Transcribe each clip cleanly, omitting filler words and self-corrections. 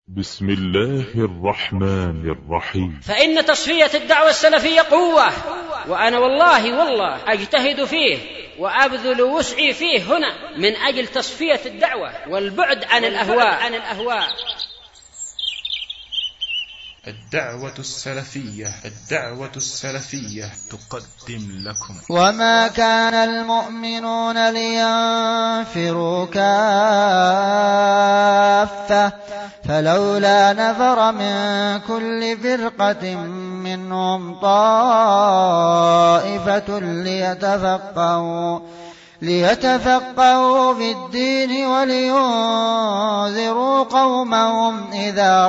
بسم الله الرحمن الرحيم. فإن تصفية الدعوة السلفية قوة، وأنا والله أجتهد فيه وأبذل وسعي فيه هنا من أجل تصفية الدعوة والبعد عن الأهواء. الدعوة السلفية تقدم لكم. وما كان المؤمنون لينفروا كافة فلولا نفر من كل فرقة منهم طائفة ليتفقهوا في الدين ولينذروا قومهم إذا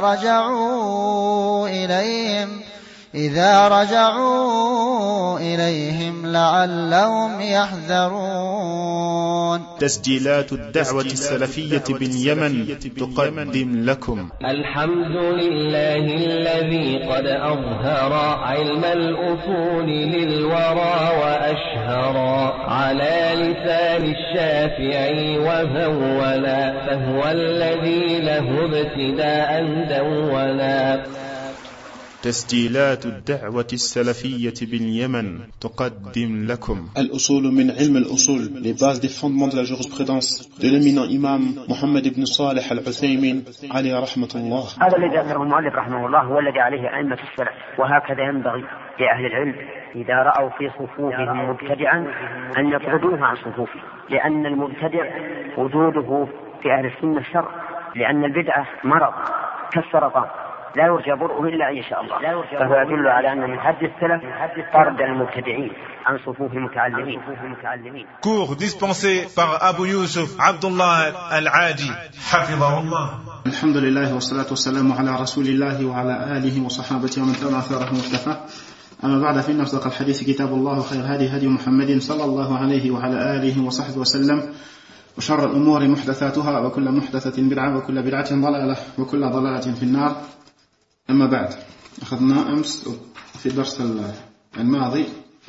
رجعوا إليهم لعلهم يحذرون. تسجيلات الدعوة السلفية باليمن تقدم لكم. الحمد لله الذي قد أظهر علم الأصول للورى وأشهر على لسان الشافعي وهولا، فهو الذي له ابتداء دولا. تسجيلات الدعوة السلفية باليمن تقدم لكم. الأصول من علم الأصول, les bases des fondements de la jurisprudence de l'éminent imam Mohammed ibn Salih al-Uthaymin عليه رحمة الله. هذا الذي ذكره المؤلف رحمه الله هو الذي عليه أئمة السلف، وهكذا ينبغي لأهل العلم إذا رأوا في صفوفهم مبتدعا أن يطردوه عن صفوفه، لأن المبتدع وجوده في أهل السنة شر، لأن البدعة مرض كالسرطان لا يرجى برؤه إلا إن شاء الله. فهو يدل على أن من حد السلف طرد المبتدعين عن صفوف المتعلمين. Cours dispensé par Abu Yusuf Abdullah Al-Adi حفظه الله. الحمد لله والصلاة والسلام على رسول الله وعلى آله وصحابته ومن تبع أثره واقتفى. أما بعد، فإن أصدق الحديث كتاب الله، وخير هدي محمد صلى الله عليه وعلى آله وصحبه وسلم، وشر الأمور محدثاتها، وكل محدثة بدعة، وكل بدعة ضلالة، وكل ضلالة في النار. أما بعد، أخذنا أمس في الدرس الماضي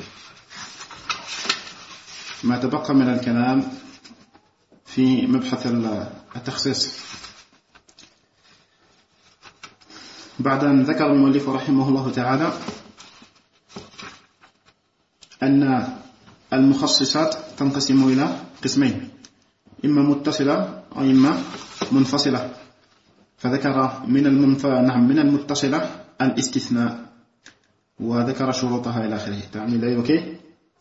ما تبقى من الكلام في مبحث التخصيص، بعد أن ذكر المؤلف رحمه الله تعالى أن المخصصات تنقسم إلى قسمين، إما متصلة وإما منفصلة. فذكر من المتصلة الاستثناء وذكر شروطها إلى آخره. Il a évoqué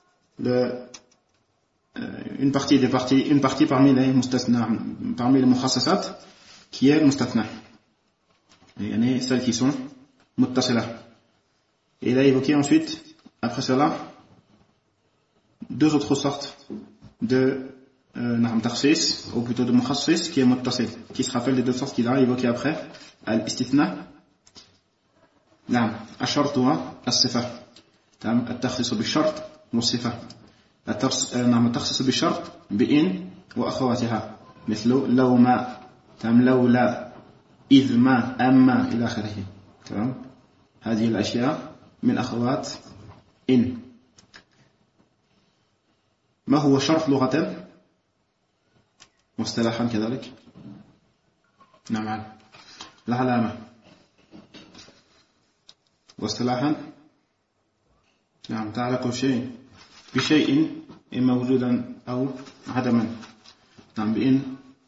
une partie parmi les mustasna, parmi les mukhassasat, qui est mustatna, yani celles qui sont muttasila. Et il a évoqué ensuite, après cela, deux autres sortes de takhsis, ou plutôt de mukhassis, qui est muttasil, qui se rappelle les deux sortes qu'il a évoquées après, al-istithna, الشرط والصفة، التخصيص بالشرط والصفة، التخصيص بالشرط بإن وأخواتها، مثل لو ما، لولا، إذ ما، أما إلى آخره. هذه الأشياء من أخوات إن. ما هو شرط لغة واصطلاحا كذلك؟ نعم، العلامة. واصطلاحا تعلق بشيء إما وجودا أو عدما، بإن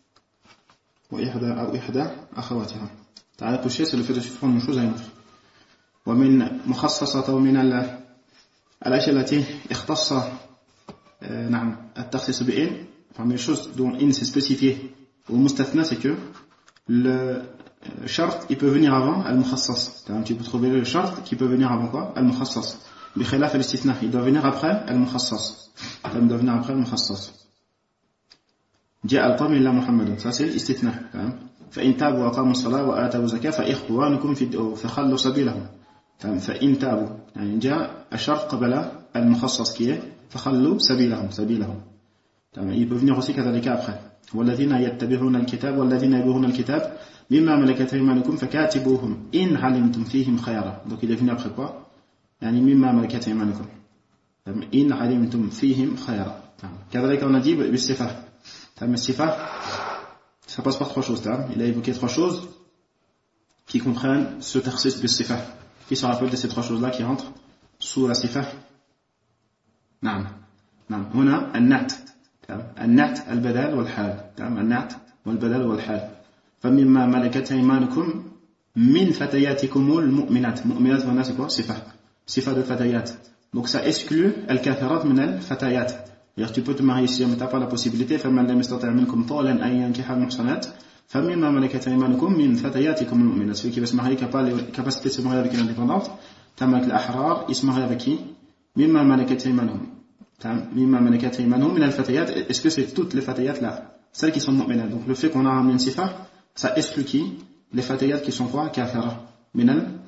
وإحدى أخواتها. تعلق الشيء c'est le fait de prendre une chose à une autre. ومن مخصصة ومن الأشياء التي اختص التخصيص بإن، parmi les choses dont in s'est spécifié au mustathna, c'est que le shart il peut venir avant al-mukhassas. Tu peux trouver le shart qui peut venir avant quoi? Al-mukhassas. Bi khilaf al-istithna, il doit venir après al-mukhassas. Il doit venir après al-mukhassas. جاء القوم إلا محمد، ça c'est l'istithna. فإن تابوا وأقاموا الصلاة وآتوا الزكاة فإخوانكم فخلوا سبيلهم. فإن تابوا يعني جاء الشرط قبل المخصص qui est فخلوا سبيلهم. Il peut venir aussi كذلك après. والذين يتبعون الكتاب والذين يبغون الكتاب مما ملكت أيمانكم فكاتبوهم إن علمتم فيهم خيرا. Donc il est venu après quoi? يعني مما ملكت أيمانكم إن علمتم فيهم خيرا. كذلك on a dit بالصفة. الصفة ça passe par trois choses. Il a évoqué trois choses. qui comprennent ce takhsis bis sifah, qui se rappellent de ces trois choses-là qui rentrent sous la sifah. نعم هنا النعت النعت البدل والحال النعت والبدل والحال فمما ملكت أيمانكم من فتياتكم المؤمنات مؤمنات هنا c'est quoi صفة de fatayat donc ça exclut الكافرات من الفتيات c'est-à-dire tu peux te marier si mais tu n'as pas la possibilité فمن لم يستطع منكم طولا أن ينكح المحصنات فمما ملكت أيمانكم من فتياتكم المؤمنات celui qui va se marier qui n'a pas la capacité de se marier avec une indépendante تملك الأحرار il se marie avec qui مما ملكت أيمانهم مما ملكت أيمانهم من الفتيات est-ce que c'est toutes les fatayat là celles qui sont mu'minat donc le fait qu'on a ramené une sifa ça exclut qui les fatayat qui sont quoi kafira من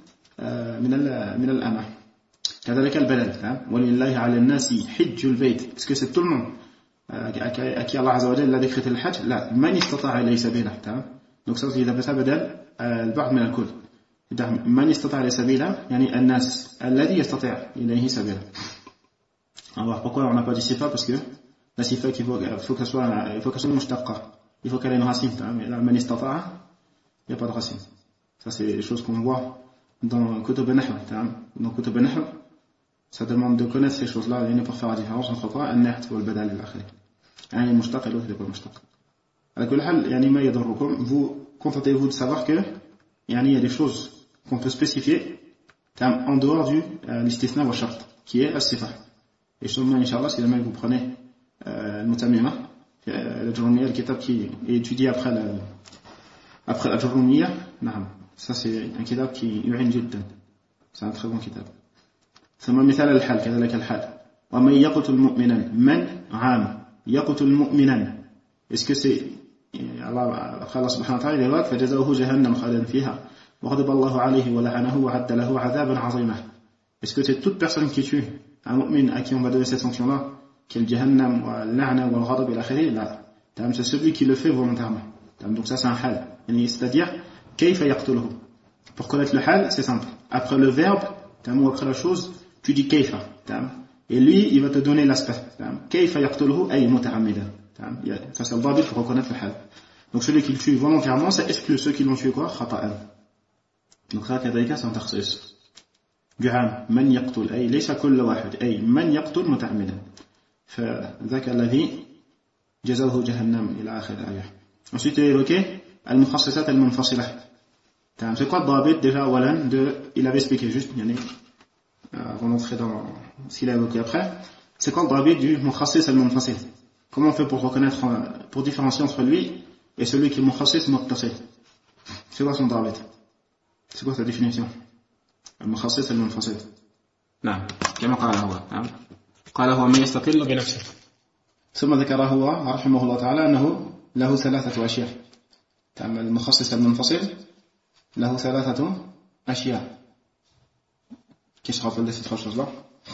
الأمة كذلك البدل ولله على الناس حج البيت est-ce que c'est tout le monde à qui Allah Azza wa Jalla a décrété le hajj لا من استطاع إليه سبيلا donc ça il appelle ça بدل البعض من الكل من استطاع إليه سبيلا يعني الناس الذي يستطيع إليه سبيلا alors pourquoi on n'a pas dit sifa parce que la sifa il faut qu'elle soit mushtaqqa il faut qu'elle ait une racine mais là man istata'a il n'y a pas de racine ça c'est des choses qu'on voit dans Kutub al-Nahl dans Kutub al-Nahl ça demande de connaître ces choses là pour faire la différence entre quoi an-naht wal badal al-akhir un est mushtaq et l'autre n'est pas mushtaq ala kulli hal yani ma yadurrukum vous contentez-vous de savoir que yani il y a des choses qu'on peut spécifier en dehors du l'istithna wa shart qui est as-sifa et sûrement inchallah si jamais vous prenez al-Mutamima al-Jurumiyya le kitab qui est étudié après la Jurumiyya ça c'est un kitab qui yu'in jiddan c'est un très bon kitab ثم مثال الحال كذلك الحال ومن يقتل مؤمنا من عام يقتل مؤمنا est-ce que c'est Allah سبحانه وتعالى يقول فجزاؤه جهنم خالدا فيها وغضب الله عليه ولعنه وعد له عذابا عظيما est-ce que c'est toute personne qui tue un mu'min à qui on va donner cette sanction là qui est le jahannam ou al-la'na ou al-ghadab ila akhirih là c'est celui qui le fait volontairement donc ça c'est un hal c'est-à-dire kayfa yaqtuluhu pour connaître le hal c'est simple après le verbe ou après la chose tu dis kayfa et lui il va te donner l'aspect kayfa yaqtuluhu ay muta'ammidan ça c'est le dabit pour reconnaître le hal donc celui qui le tue volontairement ça exclut ceux qui l'ont tué quoi khata'an donc ça kadhalika c'est un takhsis بعام من يقتل أي ليس كل واحد أي من يقتل متعمدا فذاك الذي جزاؤه جهنم إلى آخر الآية ensuite évoqué المخصصات المنفصلة c'est quoi le ضابط déjà أولا il avait expliqué juste avant d'entrer dans ce qu'il a évoqué après c'est quoi le ضابط du مخصص المنفصل comment on fait pour reconnaître pour différencier entre lui et celui qui est مخصص متصل c'est quoi son ضابط c'est quoi sa définition المخصص المنفصل نعم كما قال هو من يستقل بنفسه ثم ذكر هو رحمه الله تعالى أنه له ثلاثة أشياء المخصص المنفصل له ثلاثة أشياء qui se rappelle de ces trois choses là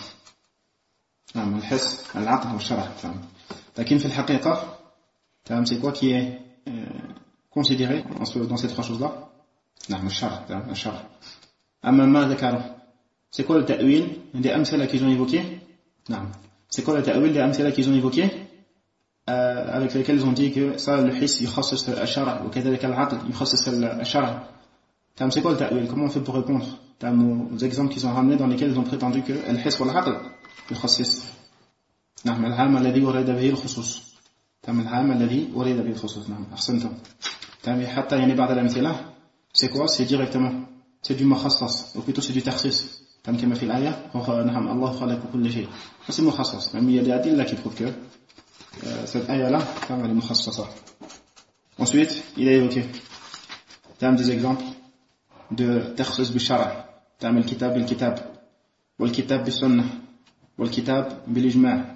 نعم الحس العقل والشرع لكن في الحقيقة c'est quoi qui est considéré dans ces trois choses là نعم الشرع أما ما ذكره c'est quoi le ta'wil des amsala qu'ils ont évoqué non c'est quoi le ta'wil des amsala qu'ils ont évoqué avec lesquels ils ont dit que ça le hiss يخصص الشرع وكذلك العقل يخصص الشرع c'est quoi le ta'wil comment on fait pour répondre aux exemples qu'ils ont ramenés dans lesquels ils ont prétendu que الحس والعقل يخصص نعم العام الذي ورد به الخصوص العام الذي ورد به الخصوص نعم أحسنتم حتى يعني بعض الأمثلة c'est quoi c'est directement c'est du mukhassas ou plutôt c'est du takhsis comme كما في الآية نعم الله خلق كل شيء c'est mukhassas même il y a des hadiths là qui prouvent que cette ayah là elle est mukhassasa ensuite il a évoqué des exemples de takhsis بالشرع الكتاب بالكتاب والكتاب بالسنة والكتاب بالإجماع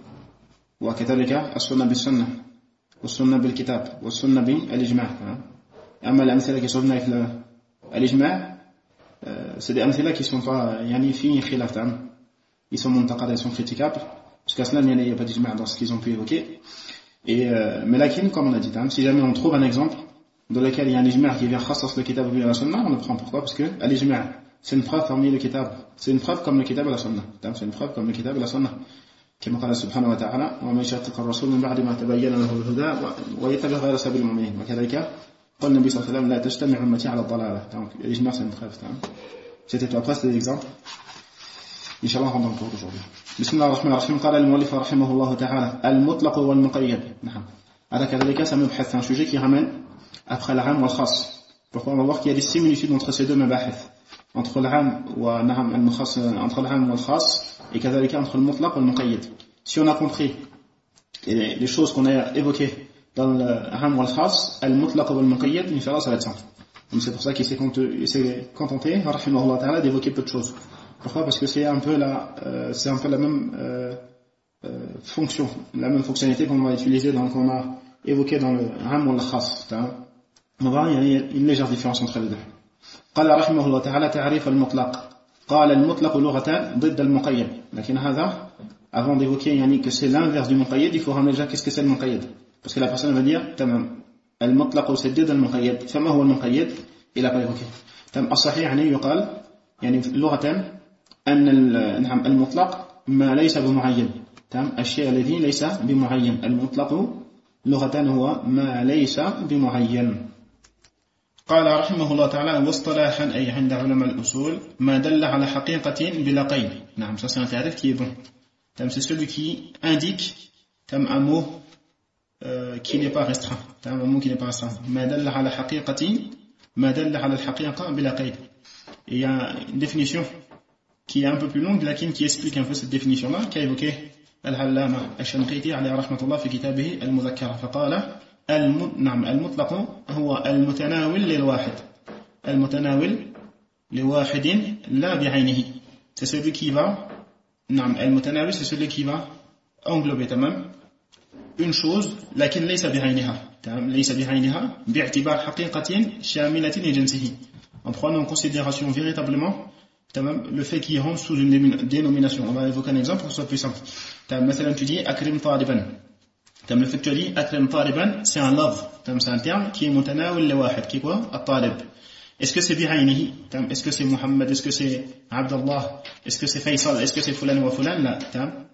وكذلك السنة بالسنة والسنة بالكتاب والسنة بالإجماع أما الأمثلة qui sont venues avec الإجماع c'est des amthila qui sont pas yani fi khilaf ils sont muntaqad ils sont critiquables parce qu'à cela il n'y a pas d'ijma' dans ce qu'ils ont pu évoquer et mais lakin comme on a dit si jamais on trouve un exemple dans lequel il y a un ijma' qui vient khassas le kitab ou la sunna on le prend pourquoi parce que l'ijma' c'est une preuve parmi le kitab c'est une preuve comme le kitab et la sunna c'est une preuve comme le kitab et la sunna كما قال سبحانه وتعالى ومن يشاقق الرسول من بعد ما تبين له الهدى ويتبع غير سبيل المؤمنين وكذلك قال النبي صلى الله عليه وسلم لا تجتمع أمتي على الضلالة. Donc l'ijma c'est une trêve. C'était tout. Après c'était l'exemple. Inch'Allah on va encore aujourd'hui. بسم الله الرحمن الرحيم. قال المؤلف رحمه الله تعالى المطلق والمقيد. نعم. على كذلك ça me prête un sujet qui ramène après l'am wal khas. Pourquoi on va voir qu'il y a des similitudes entre ces deux mabahith, entre l'am wa na'am al-mukhass, entre l'am wal khas et كذلك entre le mutlaq wal muqayyad. Si on a compris les choses qu'on a évoquées dans le ham wal khas, al-mutlaq wal muqayyad, Inch'Allah ça va être simple. Donc c'est pour ça qu'il s'est contenté rahimahullah ta'ala d'évoquer peu de choses. Pourquoi? Parce que c'est un peu la même fonction, la même fonctionnalité qu'on va utiliser qu'on a évoqué dans le ham wal khas. On va voir, il y a une légère différence entre les deux. قال رحمه الله تعالى تعريف المطلق. قال المطلق لغة ضد المقيد. لكن هذا, avant d'évoquer que c'est l'inverse du muqayyad, il faut ramener déjà qu'est-ce que c'est le muqayyad. Parce que la personne va dire, tamam, المطلق c'est ضد المقيد. فما هو المقيد? Il n'a pas évoqué. الصحيح يقال لغة أن المطلق ما ليس بمعين. الشيء الذي ليس بمعين. المطلق لغة هو ما ليس بمعين. قال رحمه الله تعالى واصطلاحا أي عند علماء الأصول ما دل على حقيقة بلا قيد. نعم, ça c'est un tarif qui est bon. C'est celui qui indique un mot qui n'est pas restreint. Un mot qui n'est pas restreint. ما دل على حقيقة ما دل على الحقيقة بلا قيد. Et il y a une définition qui est un peu plus longue, laquelle qui explique un peu cette définition-là, qu'a évoqué العلامة الشنقيطي عليه رحمة الله في كتابه المذكرة. فقال نعم المطلق هو المتناول للواحد. المتناول لواحد لا بعينه. C'est celui qui va, نعم المتناول c'est celui qui va englober تمام une chose لكن ليس بعينها. ليس بعينها باعتبار حقيقة شاملة لجنسه. En prenant en considération véritablement le fait qu'il rentre sous une dénomination. On va évoquer un exemple pour que ce soit plus simple. مثلا tu dis akrim taliban. Le fait que tu as dit akrim taliban, c'est un love. C'est un terme qui est mutanawil li wahid, qui est quoi? At-talib. Est-ce que c'est bi'aynihi? Est-ce que c'est Muhammad? Est-ce que c'est Abdullah? Est-ce que c'est Faisal? Est-ce que c'est fulan wa fulan? La.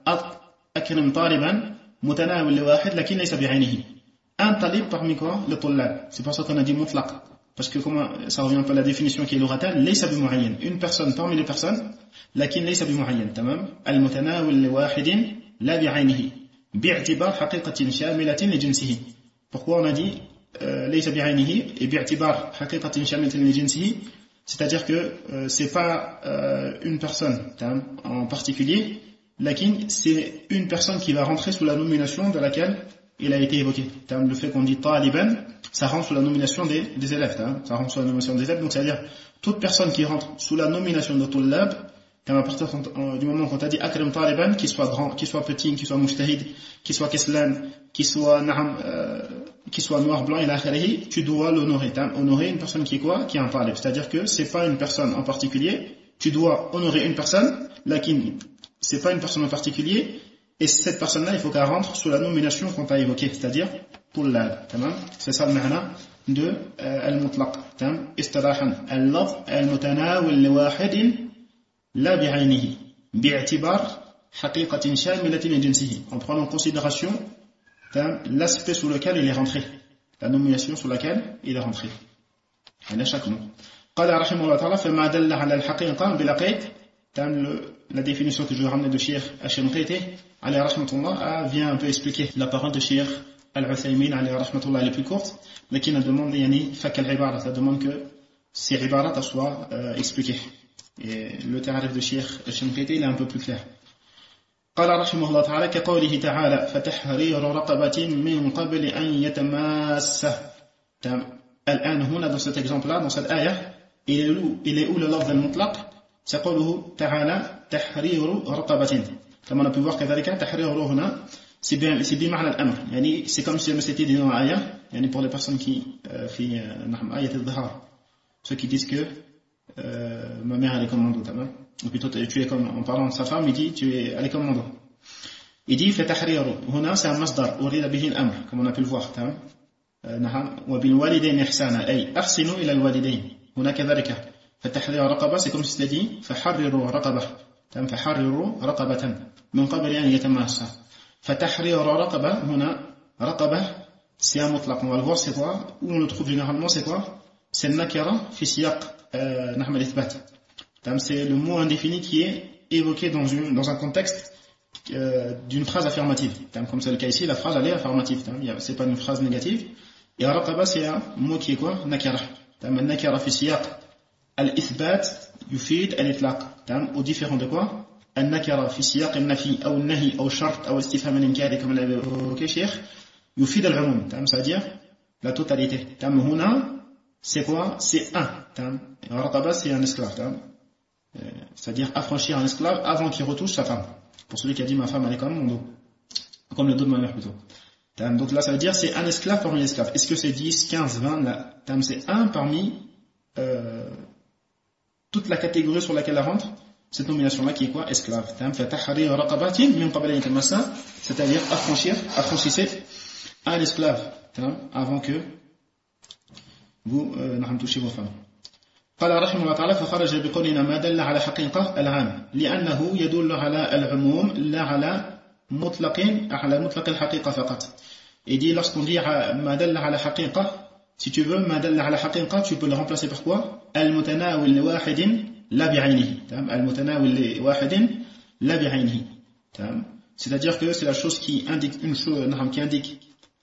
Akrim taliban mutanawil li wahid lakin laysa bi'aynihi. Un talib parmi quoi? Le tullab. C'est pour ça qu'on a dit mutlaq. Parce que comment ça revient un peu à la définition qui est l'oratan, laysa bimu'ayyan. Une personne parmi les personnes, lakin laysa bimu'ayyan. Tamam? Al-mutanawil li wahidin la bi'aynihi. باعتبار حقيقة شاملة لجنسه. Pourquoi on a dit ليس بعينه et باعتبار حقيقة شاملة لجنسه, c'est-à-dire que c'est pas une personne en particulier, lakin c'est une personne qui va rentrer sous la nomination de laquelle il a été évoqué. Le fait qu'on dit taliban, ça rentre sous la nomination des élèves. Ça rentre sous la nomination des élèves, donc c'est-à-dire toute personne qui rentre sous la nomination de tullab, à partir du moment qu'on t'a dit akram taliban, qu'il soit grand, qu'il soit petit, qu'il soit mujtahid, qu'il soit keslan, qu'il soit noir, blanc, tu dois l'honorer. Honorer une personne qui est quoi? Qui est un talib. C'est-à-dire que c'est pas une personne en particulier, tu dois honorer une personne, lakin c'est pas une personne en particulier, et cette personne-là, il faut qu'elle rentre sous la nomination qu'on t'a évoquée, c'est-à-dire tullab. C'est ça le ma'na de al-mutlaq. Istirahan al-lafz al-mutanawil li wahidin لا بعينه باعتبار حقيقة شاملة لجنسه. En prenant en considération l'aspect sous lequel il est rentré, la nomination sous laquelle il est rentré. على chaque mot. قال رحمه الله تعالى فما دل على الحقيقة بلا قيد. La définition que je vais ramener de Cheikh Al-Shanqiti عليه رحمة الله vient un peu expliquer la parole de Cheikh Al-Uthaymin عليه رحمة الله elle est plus courte, mais qui nous demande فك العبارة, ça demande que ces ibarat soient expliquées. Et le tarif de Cheikh Al-Shanqiti il est un peu plus clair. قال رحمه الله تعالى كقوله تعالى فتحرير رقبة من قبل أن يتماسه. الآن هنا dans cet exemple là, dans cette ayah, il est où le lafz al-mutlaq? C'est قوله تعالى تحرير رقبة. Comme on a pu voir كذلك تحرير هنا c'est بمعنى الأمر. يعني c'est comme si c'était dit dans l'ayah, يعني pour les personnes qui في آية الظهار, ceux qui disent que ma mère elle est commando, ou plutôt tu es comme, en parlant de sa femme, il dit elle est commando. Il dit fatahriru, huna c'est un masdar urida bihi al-amr, comme on a pu le voir. Wa bil walidayn ihsana, ay ahsinu ila al walidayn. Huna kadhalika fatahriru raqaba, c'est comme si c'était dit faharriru raqaba. faharriru raqabatan min qabli an yatamassa. Fatahriru raqaba, huna raqaba c'est un mutlaq. On va le voir, c'est quoi? Où on le trouve généralement, c'est quoi? C'est le nakira fi siyaq nahm al-ithbat. C'est le mot indéfini qui est évoqué dans un contexte d'une phrase affirmative. Comme c'est le cas ici, la phrase elle est affirmative. C'est pas une phrase négative. Et raqaba, c'est un mot qui est quoi? Nakira. Nakira fi siyaq al-ithbat yufid al-itlaq. Au différent de quoi? النكرة في سياق النفي أو النهي أو الشرط أو استفهام الإنكار كما ل'a évoqué Cheikh يفيد العموم. C'est-à-dire la totalité. هنا c'est quoi? C'est un. رقبة c'est un esclave. C'est-à-dire affranchir un esclave avant qu'il retouche sa femme. Pour celui qui a dit ma femme elle est comme mon dos, comme le dos de ma mère plutôt. Donc là ça veut dire c'est un esclave parmi les esclaves. Est-ce que c'est 10, 15, 20 là? C'est un parmi toute la catégorie sur laquelle elle rentre cette nomination-là qui est quoi? Esclave. C'est-à-dire affranchissez un esclave avant que vous touchiez vos femmes. قال رحمه الله تعالى فخرج بقولنا ما دل على حقيقة العام لأنه يدل على العموم لا على مطلق الحقيقة فقط. Et dit lorsqu'on dit ما دل على حقيقة, si tu veux ما دل على حقيقة, tu peux le remplacer par quoi? المتناول لواحد لا بعينه. المتناول لواحد لا بعينه. C'est-à-dire que c'est la chose qui indique une chose, qui indique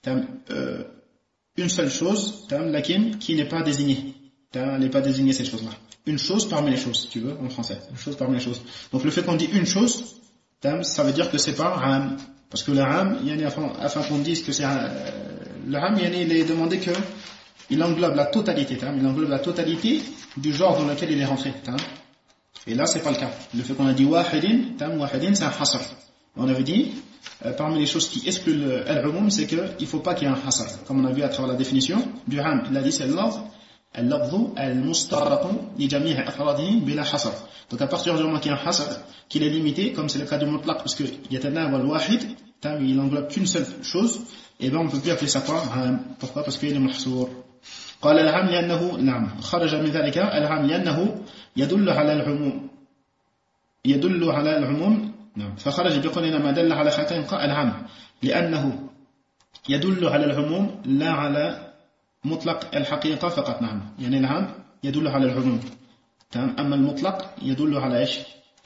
une seule chose, laquelle qui n'est pas désignée. Elle n'est pas désignée cette chose-là. Une chose parmi les choses, si tu veux, en français. Une chose parmi les choses. Donc le fait qu'on dit une chose, ça veut dire que c'est pas ram. Parce que le ram, afin qu'on dise que c'est le ram, il est demandé que il englobe la totalité. Il englobe la totalité du genre dans lequel il est rentré. Et là, c'est pas le cas. Le fait qu'on a dit wahidin, c'est un hasr. On avait dit, parmi les choses qui excluent al-umum, c'est qu'il ne faut pas qu'il y ait un hasr. Comme on a vu à travers la définition du ram, il a dit c'est l'ordre. اللفظ المستغرق لجميع أفراده بلا حصر. Donc à partir du moment qu'il y a un hasr, qu'il est limité, comme c'est le cas du mutlaq, parce que yatanawal wahid, il englobe qu'une seule chose, et ben on ne peut plus appeler ça quoi? Pourquoi? Parce qu'il est mahsour. قال العام لأنه نعم خرج من ذلك العام لأنه يدل على العموم نعم فخرج بقولنا ما دل على حقيقة العام لأنه يدل على العموم لا على مطلق الحقيقة فقط. نعم يعني العام يدل على العموم. أما المطلق يدل على إيش؟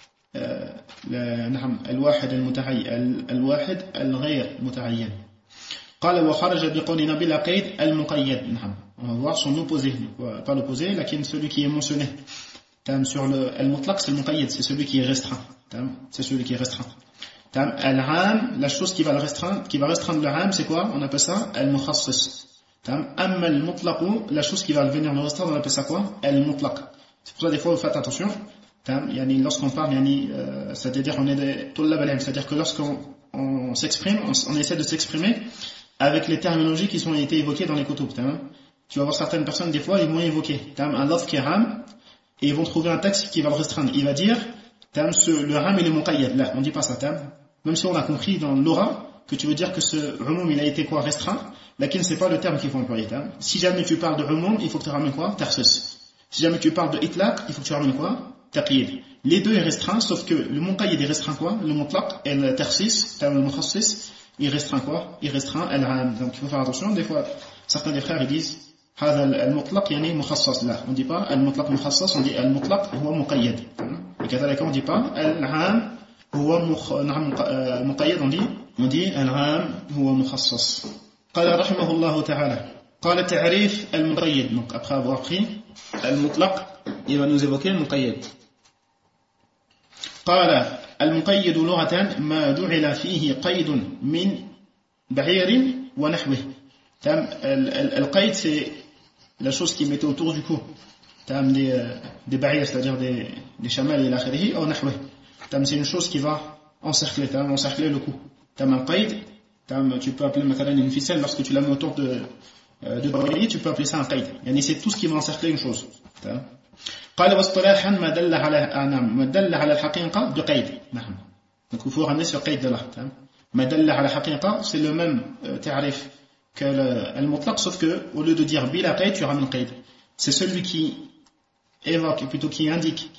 نعم الواحد المتعين الواحد الغير متعين. قال وخرج بقولنا بلا قيد المقيد. نعم on va voir son opposé, pas l'opposé, lakin celui qui est mentionné sur le al-mutlaq, c'est le muqayyad, c'est celui qui est restreint. C'est celui qui est restreint. Al-'am, la chose qui va restreindre le 'am, c'est quoi? On appelle ça al-mukhassis. Amma al-mutlaq, la chose qui va venir le restreindre, on appelle ça quoi? Al-mutlaq. C'est pour ça des fois vous faites attention. Lorsqu'on parle, c'est-à-dire on est des tullab al-'ilm, c'est-à-dire que lorsqu'on s'exprime, on essaie de s'exprimer avec les terminologies qui ont été évoquées dans les kutub. Tu vas voir certaines personnes, des fois, ils vont évoquer un laf qui est ram, et ils vont trouver un texte qui va le restreindre. Il va dire, le ram il est muqayyad. Là, on dit pas ça, même si on a compris dans l'aura que tu veux dire que ce umum il a été quoi? Restreint, laquelle c'est pas le terme qu'il faut employer. Si jamais tu parles de umum, il faut que tu ramènes quoi? Tarsus. Si jamais tu parles de itlaq, il faut que tu ramènes quoi? Taqyid. Les deux est restreint, sauf que le muqayyad il restreint quoi? Le mutlaq et le tarsis, le mukhassis, il restreint quoi? Il restreint al-'am. Donc il faut faire attention. Des fois, certains des frères ils disent هذا المطلق يعني مخصص. لا, on dit pas المطلق مخصص, on dit المطلق هو مقيد. وكذلك on dit pas العام هو مقيد, on dit العام هو مخصص. قال رحمه الله تعالى قال تعريف المقيد. Donc après avoir pris المطلق, il va nous évoquer المقيد. قال المقيد لغة ما جعل فيه قيد من بعير ونحوه. القيد c'est la chose qui mettait autour du cou, des barrières, c'est-à-dire des chamelles et l'akhirihi, ou nahwih. C'est une chose qui va encercler le cou. Un qaid, tu peux appeler une ficelle lorsque tu la mets autour de barillet, tu peux appeler ça un qaid. C'est tout ce qui va encercler une chose. قال واصطلاحا ما دل على الحقيقة بقيد. Donc il faut ramener ce qaid là. ما دل على الحقيقة, c'est le même tarif que al-mutlaq, sauf que au lieu de dire bila qayd, tu ramènes qayd. C'est celui qui évoque, plutôt qui indique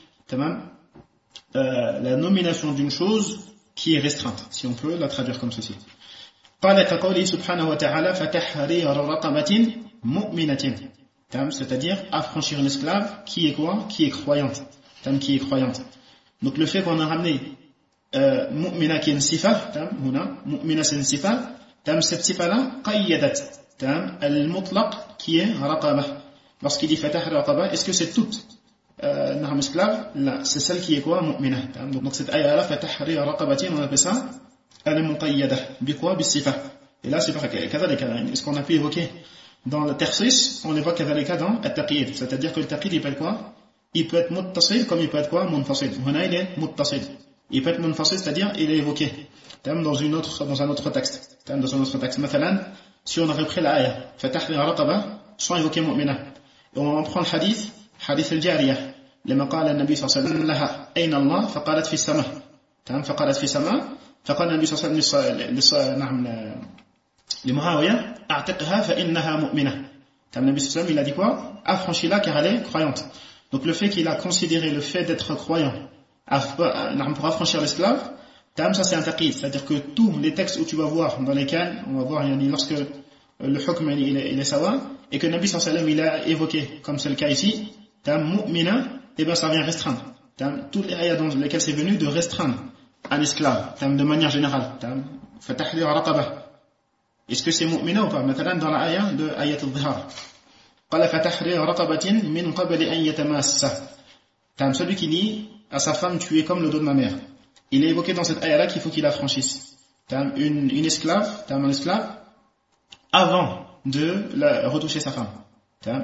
la nomination d'une chose qui est restreinte, si on peut la traduire comme ceci. قال كقوله سبحانه وتعالى فتحرير رقبة مؤمنة. C'est-à-dire affranchir une esclave qui est quoi? Qui est croyante. Qui est croyante. Donc le fait qu'on a ramené mu'mina qui est une sifa, mu'mina c'est une sifa, cette sifa-là, qayyadat, al-mutlaq qui est raqaba. Lorsqu'il dit fatah raqaba, est-ce que c'est toute esclave? Là, c'est celle qui est quoi? Mu'mina. Donc cette ayah-là, fatahri raqabatin, on appelle ça al-muqayyada. Bi quoi? Bi sifa. Et là, c'est pas ce qu'on a pu évoquer dans le tersis, on évoque kadhalika dans at-taqyid. C'est-à-dire que le taqyid, il peut être quoi? Il peut être muttasil comme il peut être quoi? Munfasil. Huna, il est muttasil. Il peut être munfasil, c'est-à-dire il est évoqué dans un autre texte. Dans un autre texte. Mathalan, si on a repris l'ayah, fatahri raqaba, sans évoquer mu'mina. Et on prend le hadith al-jariyah. لما قال النبي صلى الله عليه وسلم لها أين الله فقالت في السماء. فقالت في السماء. فقال النبي صلى الله عليه وسلم لمعاوية أعتقها فإنها مؤمنة. النبي صلى الله عليه وسلم il a dit quoi? Affranchis-la car elle est croyante. Donc le fait qu'il a considéré le fait d'être croyant pour affranchir l'esclave, ça c'est un taqid, c'est-à-dire que tous les textes où tu vas voir, dans lesquels on va voir lorsque le hukm il est sawa, et que Nabi sallallahu alayhi wa sallam il a évoqué, comme c'est le cas ici, mu'mina, et bien ça vient restreindre. Toutes les ayats dans lesquelles c'est venu de restreindre un esclave, de manière générale. Fatahri raqaba. Est-ce que c'est mu'mina ou pas? Maintenant dans la ayah de ayat al-dhihar. قال فتحرير رقبة من قبل أن يتماسا. Celui qui dit à sa femme tu es comme le dos de ma mère. Il est évoqué dans cette ayah là qu'il faut qu'il affranchisse une esclave, un esclave avant de retoucher sa femme. Avant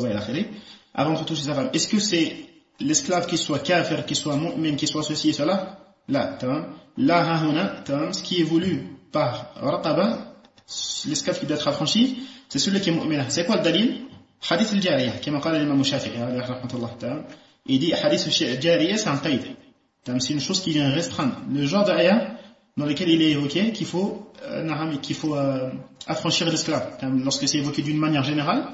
de retoucher sa femme. Est-ce que c'est l'esclave qui soit kafir, qui soit mu'min, qui soit ceci et cela? Là, ce qui est voulu par raqaba, l'esclave qui doit être affranchi, c'est celui qui est mu'min. C'est quoi le dalil? Hadith al-jariyah, comme a dit l'imam Shafi'i, il dit hadith al-jariyah, c'est un qaïd. C'est une chose qui vient restreindre le genre d'ayah dans lequel il est évoqué qu'il faut affranchir l'esclave. Lorsque c'est évoqué d'une manière générale,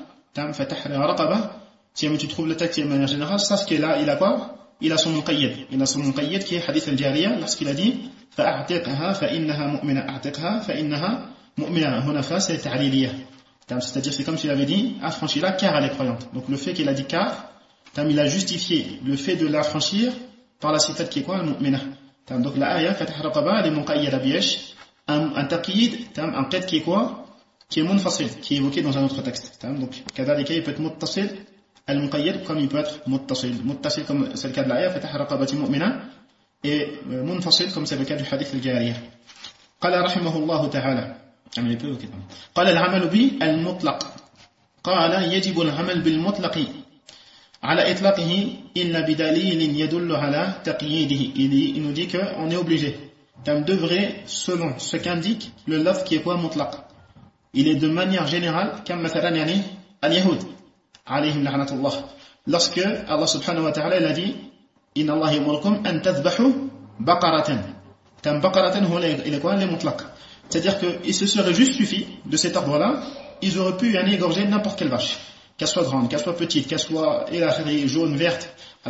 si tu trouves le texte d'une manière générale, sache qu'il a, il a quoi? Il a son muqayyad. Il a son muqayyad qui est hadith al-jariyah, lorsqu'il a dit فَأَعْتِقْهَا فَإِنَّهَا مُؤْمِنَةٌ أَعْتِقْهَا فَإِنَّهَا مُؤْمِنَةٌ. هنا فا c'est ta'liliyah. C'est-à-dire c'est comme s'il avait dit affranchis-la car elle est croyante. Donc le fait qu'il a dit car, il a justifié le fait de l'affranchir par la sifat qui est quoi? Al-mu'mina. Donc la ayah fatah raqaba elle est muqayyada biyesh, un taqyid, un qaid qui est quoi? Qui est munfasil, qui est évoqué dans un autre texte. Donc kadhalika il peut être muttasil al-muqayyad comme il peut être muttasil. Muttasil comme c'est le cas de la ayah fatah raqabati mu'mina, et munfasil comme c'est le cas du hadith al-jariyah. قال رحمه الله تعالى قال العمل بالمطلق. قال يجب العمل بالمطلق على إطلاقه إلا بدليل يدل على تقييده. Il nous dit qu'on est obligé d'œuvrer selon ce qu'indique le lafz qui est quoi? Mutlaq. Il est de manière générale comme مثلا يعني اليهود عليهم لعنة الله. Lorsque Allah subhanahu wa ta'ala il a dit إن الله يأمركم أن تذبحوا بقرة. بقرة هو il est quoi? Les mutlaq. C'est-à-dire qu'il se serait juste suffi de cet ordre-là, ils auraient pu égorger n'importe quelle vache, qu'elle soit grande, qu'elle soit petite, qu'elle soit jaune, verte,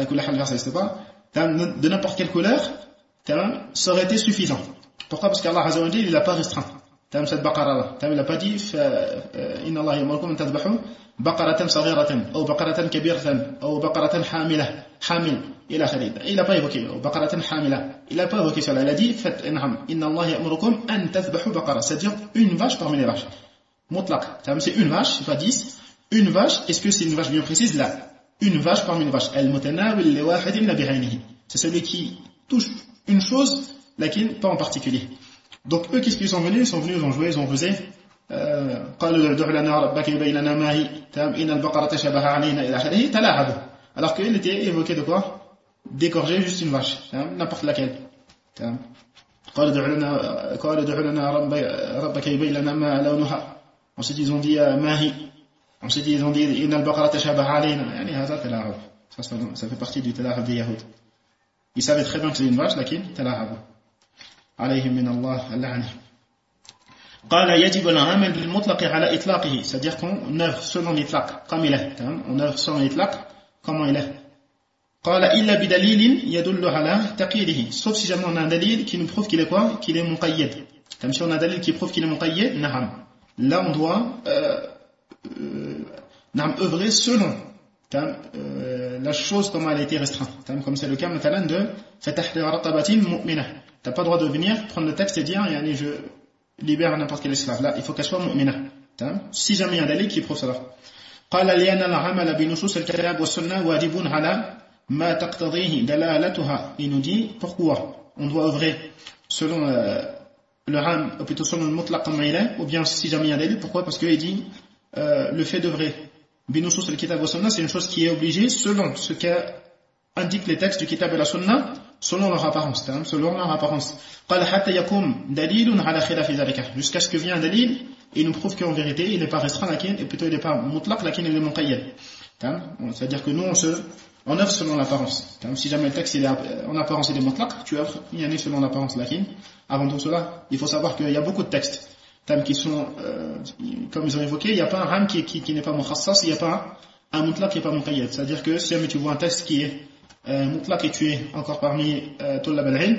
de n'importe quelle couleur, ça aurait été suffisant. Pourquoi? Parce qu'Allah Azza wa Jalla, il n'a pas restreint cette baqara-là. Il n'a pas dit Inna Allah yamurukum an tadbahu baqaratan saghiratan ou baqaratan kabiratan ou baqaratan hamil. Il n'a pas évoqué baqaratan hamila. Il n'a pas évoqué cela. Il a dit Inna Allah yamurukum an tadbahu baqara, c'est-à-dire une vache parmi les vaches. Mutlaq. C'est une vache, c'est pas 10. Une vache, est-ce que c'est une vache bien précise? Là. Une vache parmi les vaches. Al-mutanawil li wahidin bi'aynihi. C'est celui qui touche une chose, laquelle pas en particulier. Donc eux, qu'est-ce qu'ils sont venus? Ils sont venus, ils ont joué, ils ont rusé. Alors qu'il était évoqué de quoi? D'égorger juste une vache, n'importe laquelle. Ensuite ils ont dit mahi. Ensuite ils ont dit ça fait partie du talahab des Yahoud. Ils savaient très bien que c'est une vache, laquelle talahab. عليهم من الله اللعنة. قال يجب العمل بالمطلق على إطلاقه, c'est-à-dire qu'on œuvre selon l'itlaq comme il est, on œuvre selon l'itlaq comment il est. قال إلا بدليل يدل على تقييده, sauf si jamais on a un dalil qui nous prouve qu'il est quoi? Qu'il est muqayyad, Si on a un dalil qui prouve qu'il est muqayyad, na'am. Là, on doit œuvrer selon la chose comme elle a été restreinte. Comme c'est le cas maintenant de fatah raqabatin mu'minah. Tu n'as pas le droit de venir prendre le texte et dire je libère n'importe quel esclave. Là, il faut qu'elle soit mu'minah. Si jamais il y a un dalil qui prouve cela. قال لأن العمل بنصوص الكتاب والسنة واجب على ما تقتضيه دلالتها. Il nous dit pourquoi on doit œuvrer selon le ram, ou plutôt selon le mutlaq comme il est, ou bien si jamais il y a un dalil. Pourquoi? Parce qu'il dit le fait d'œuvrer بنصوص الكتاب والسنة, c'est une chose qui est obligée selon ce qu'indiquent les textes du kitab et la sunna, selon leur apparence. قال حتى يقوم دليل على خلاف ذلك, jusqu'à ce que vienne un dalil et nous prouve qu'en vérité il n'est pas restreint lakin, et plutôt il n'est pas mutlaq lakin il est muqayyad. C'est-à-dire que nous on œuvre selon l'apparence. Si jamais le texte il est en apparence il est mutlaq, tu œuvres selon l'apparence lakin. Avant tout cela, il faut savoir qu'il y a beaucoup de textes qui sont, comme ils ont évoqué, il n'y a pas un ram qui n'est pas mukhassas, il n'y a pas un mutlaq qui n'est pas muqayyad. C'est-à-dire que si jamais tu vois un texte qui est mutlaq et tu es encore parmi tullab al-ilm,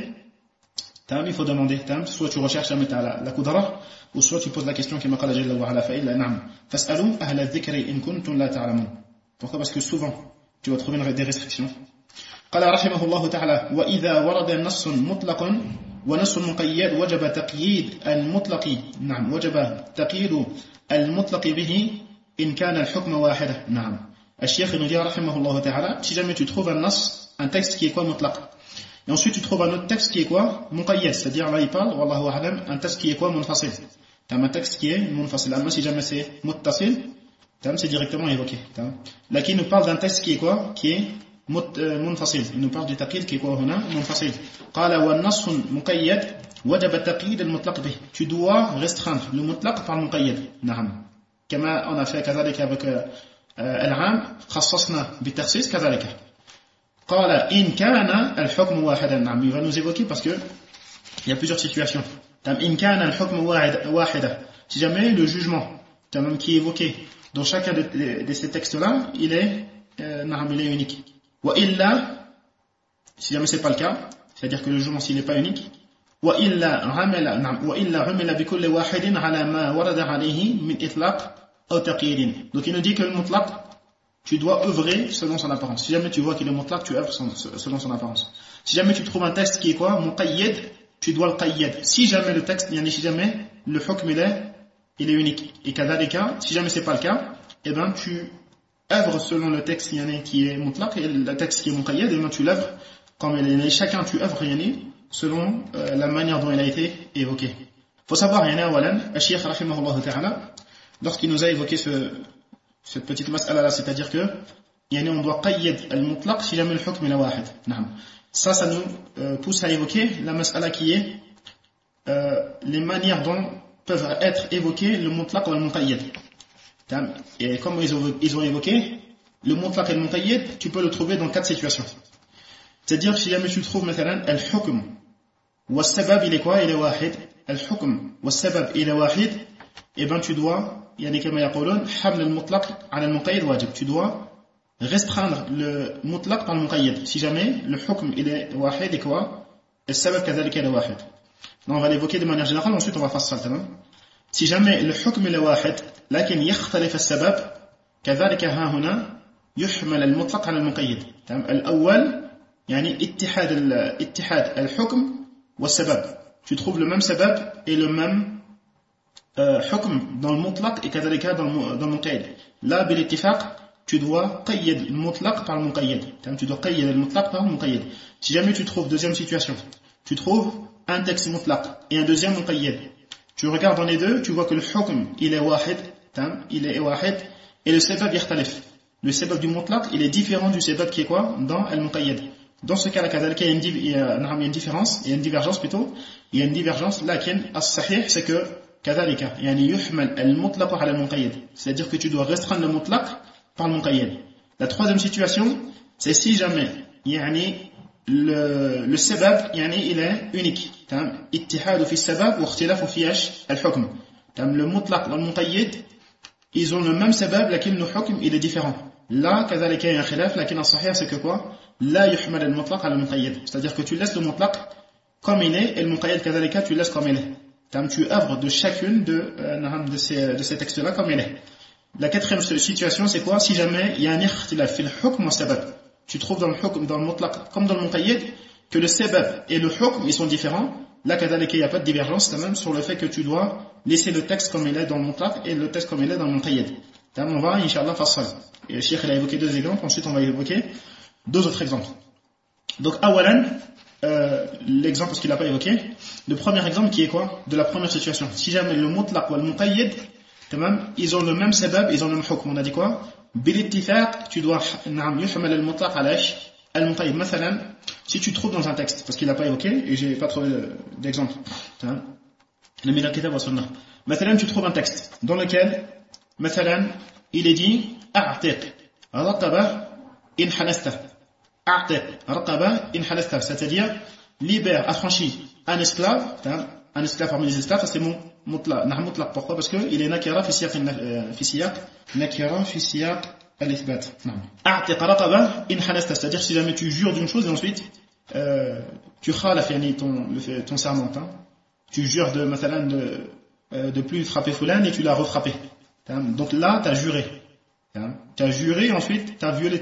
il faut demander, soit tu recherches la qudra, ou soit tu poses la question qui m'a qala jalla wa ala fa'illa na'am fas'alu ahla dhikri in kuntum la ta'lamun. Pourquoi? Parce que souvent tu vas trouver des restrictions. قال رحمه الله تعالى وإذا ورد نص مطلق ونص مقيد وجب تقييد المطلق نعم وجب تقييد المطلق به إن كان الحكم واحدا نعم. الشيخ nous dit رحمه الله تعالى si jamais tu trouves un texte qui est quoi mutlaq, et ensuite tu trouves un autre texte qui est quoi muqayyad, c'est-à-dire là il parle wallahu a'lam un texte qui est quoi munfasil, un texte qui est munfasil. Amma si jamais c'est muttasil, c'est directement évoqué. Là qui nous parle d'un texte qui est quoi, qui est منفصل, il nous parle du taqid qui est quoi هنا منفصل. قال والنص مقيد وجب تقييد المطلق به, tu dois restreindre le mutlaq par le muqayyad. نعم كما on a fait كذلك avec العام خصصنا بالتخصيص كذلك. قال إن كان الحكم واحدا. نعم, il va nous évoquer parce que il y a plusieurs situations. إن كان الحكم واحدا, si jamais le jugement qui est évoqué dans chacun de ces textes là il est unique. وإلا, si jamais c'est pas le cas, c'est-à-dire que le jugement s'il n'est pas unique, وإلا عمل بكل واحد على ما ورد عليه من إطلاق أو تقييد. Donc il nous dit que le mutlaq, tu dois œuvrer selon son apparence. Si jamais tu vois qu'il est mutlaq, tu œuvres selon son apparence. Si jamais tu trouves un texte qui est quoi muqayyad, tu dois le qayyad. Si jamais le texte, si jamais le hukm il est unique. Et kadhalika, si jamais c'est pas le cas, eh ben tu œuvre selon le texte qui est mutlaq et le texte qui est muqayyad, et tu l'œuvres comme il est. Chacun tu œuvres selon la manière dont il a été évoqué. Il faut savoir, Al-Shaykh rahimahullah ta'ala, lorsqu'il nous a évoqué cette petite mas'ala là, c'est-à-dire que on doit qayyad al-mutlaq si jamais le hukm est wahid. Ça nous pousse à évoquer la mas'ala qui est les manières dont peuvent être évoqués le mutlaq ou le muqayyad. Et comme ils ont évoqué, le mutlaq et le muqayyad, tu peux le trouver dans 4 situations. C'est-à-dire, si jamais tu trouves maintenant al-hukm, wa sabab il est quoi? Il est wahid. Al-hukm, wa sabab il est wahid, et ben tu dois, kama yaqulun, haml al-mutlaq ala al-muqayyad wajib. Tu dois restreindre le mutlaq par le muqayyad. Si jamais le hukm il est wahid et quoi? Al-sabab kadhalika il est wahid. Donc on va l'évoquer de manière générale, ensuite on va faire ça. Si jamais le hukm il est wahid, لكن يختلف السبب كذلك ها هنا يحمل المطلق على المقيد. الأول اتحاد الحكم والسبب. Tu trouves le même sabab et le même hukm dans le mutlaq et كذلك dans le muqayyad. Là بالاتفاق tu dois قيد المطلق par le muqayyad. Tu dois قيد المطلق par le muqayyad. Si jamais tu trouves deuxième situation, tu trouves un texte mutlaq et un deuxième muqayyad. Tu regardes dans les deux, tu vois que le hukm il est wahid, et le sabab yakhtalif. Le sabab du mutlaq il est différent du sabab qui est quoi dans al-muqayyad. Dans ce cas-là, il y a une différence, il y a une divergence plutôt, il y a une divergence, lakin as-sahih c'est que kadhalika yuhmal al-mutlaq ala al-muqayyad. C'est-à-dire que tu dois restreindre le mutlaq par le muqayyad. La troisième situation, c'est si jamais le sabab il est unique. Ittihad fi sabab wa ikhtilaf fi al-hukm. Le mutlaq et le muqayyad, ils ont le même sabab, lakin le hukm il est différent. Là, kadhalika il y a un khilaf, lakin as-sahih c'est que quoi? La yuhmal al-mutlaq ala al-muqayyad. C'est-à-dire que tu laisses le mutlaq comme il est, et le muqayyad kadhalika tu laisses comme il est. Tu œuvres de chacune de ces textes-là comme il est. La quatrième situation, c'est quoi? Si jamais il y a un ikhtilaf fil hukm wa sabab, tu trouves dans le hukm, dans le mutlaq, comme dans le muqayyad, que le sabab et le hukm, ils sont différents. Là, il n'y a pas de divergence, même sur le fait que tu dois laisser le texte comme il est dans le mutlaq et le texte comme il est dans le muqayyad. On va, Inch'Allah, fassal. Et le Cheikh, il a évoqué 2 exemples, ensuite on va évoquer 2 autres exemples. Donc, awalan, l'exemple parce qu'il n'a pas évoqué, le premier exemple qui est quoi? De la première situation. Si jamais le mutlaq ou le muqayyad, ils ont le même sabab, ils ont le même hukm. On a dit quoi? Bil-ittifaq, tu dois yuhmal al-mutlaq ala al-muqayyad. Mathalan, si tu trouves dans un texte, parce qu'il n'a pas évoqué, et j'ai pas trouvé d'exemple, le min al-kitab wa sunnah. Mathalan, tu trouves un texte dans lequel, mathalan, il est dit a'tiq raqaba in halasta. A'tiq raqaba in halasta, c'est-à-dire libère, affranchis un esclave parmi les esclaves, ça c'est mon mutlaq. Pourquoi? Parce qu'il est nakira fi siyaq al-ithbat. A'tiq raqaba in halasta, c'est-à-dire si jamais tu jures d'une chose et ensuite tu khalaf ton serment, tu jures de plus frapper fulan et tu l'as refrappé. Donc là, tu as juré. Tu as juré, ensuite, tu as violé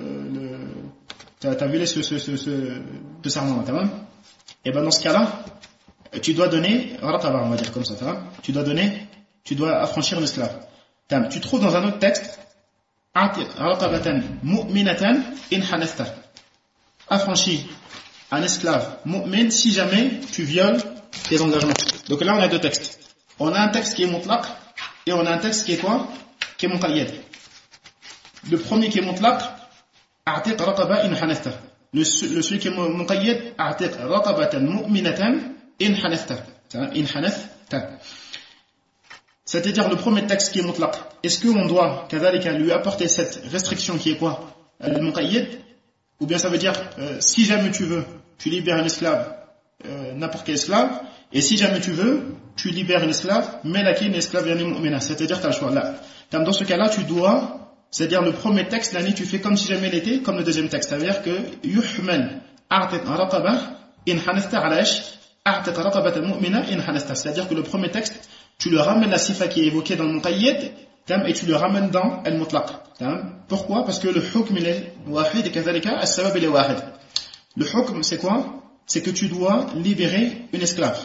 ce serment. Et ben dans ce cas-là, tu dois donner, raqaba, on va dire comme ça, tu dois affranchir un esclave. Tu trouves dans un autre texte, raqabatan mu'minatan in halasta. Affranchis un esclave mu'min si jamais tu violes tes engagements. Donc là, on a 2 textes. On a un texte qui est mutlaq et on a un texte qui est quoi? Qui est muqayyad. Le premier qui est mutlaq, a'tiq raqaba in halasta. Celui qui est muqayyad, a'tiq raqabatan mu'minatan in halasta. In halasta. C'est-à-dire le premier texte qui est mutlaq. Est-ce qu'on doit kadhalika lui apporter cette restriction qui est quoi? Le muqayyad? Ou bien ça veut dire si jamais tu veux, tu libères un esclave, n'importe quel esclave, et si jamais tu veux, tu libères un esclave, mais là qui est un esclave yani mu'mina, c'est-à-dire tu as le choix là. Dans ce cas-là, tu dois, c'est-à-dire le premier texte, l'année tu fais comme si jamais il était, comme le deuxième texte, c'est-à-dire que yuhmal a'tiq raqaba in hanasta alash a'tiq raqabatan mu'mina in hanasta, c'est-à-dire que le premier texte, tu le ramènes la sifa qui est évoquée dans le muqayyad et tu le ramènes dans al-mutlaq. Pourquoi? Parce que le hukm il est wahid et kadhalika as-sabab il est wahid. Le hukm c'est quoi? C'est que tu dois libérer une esclave.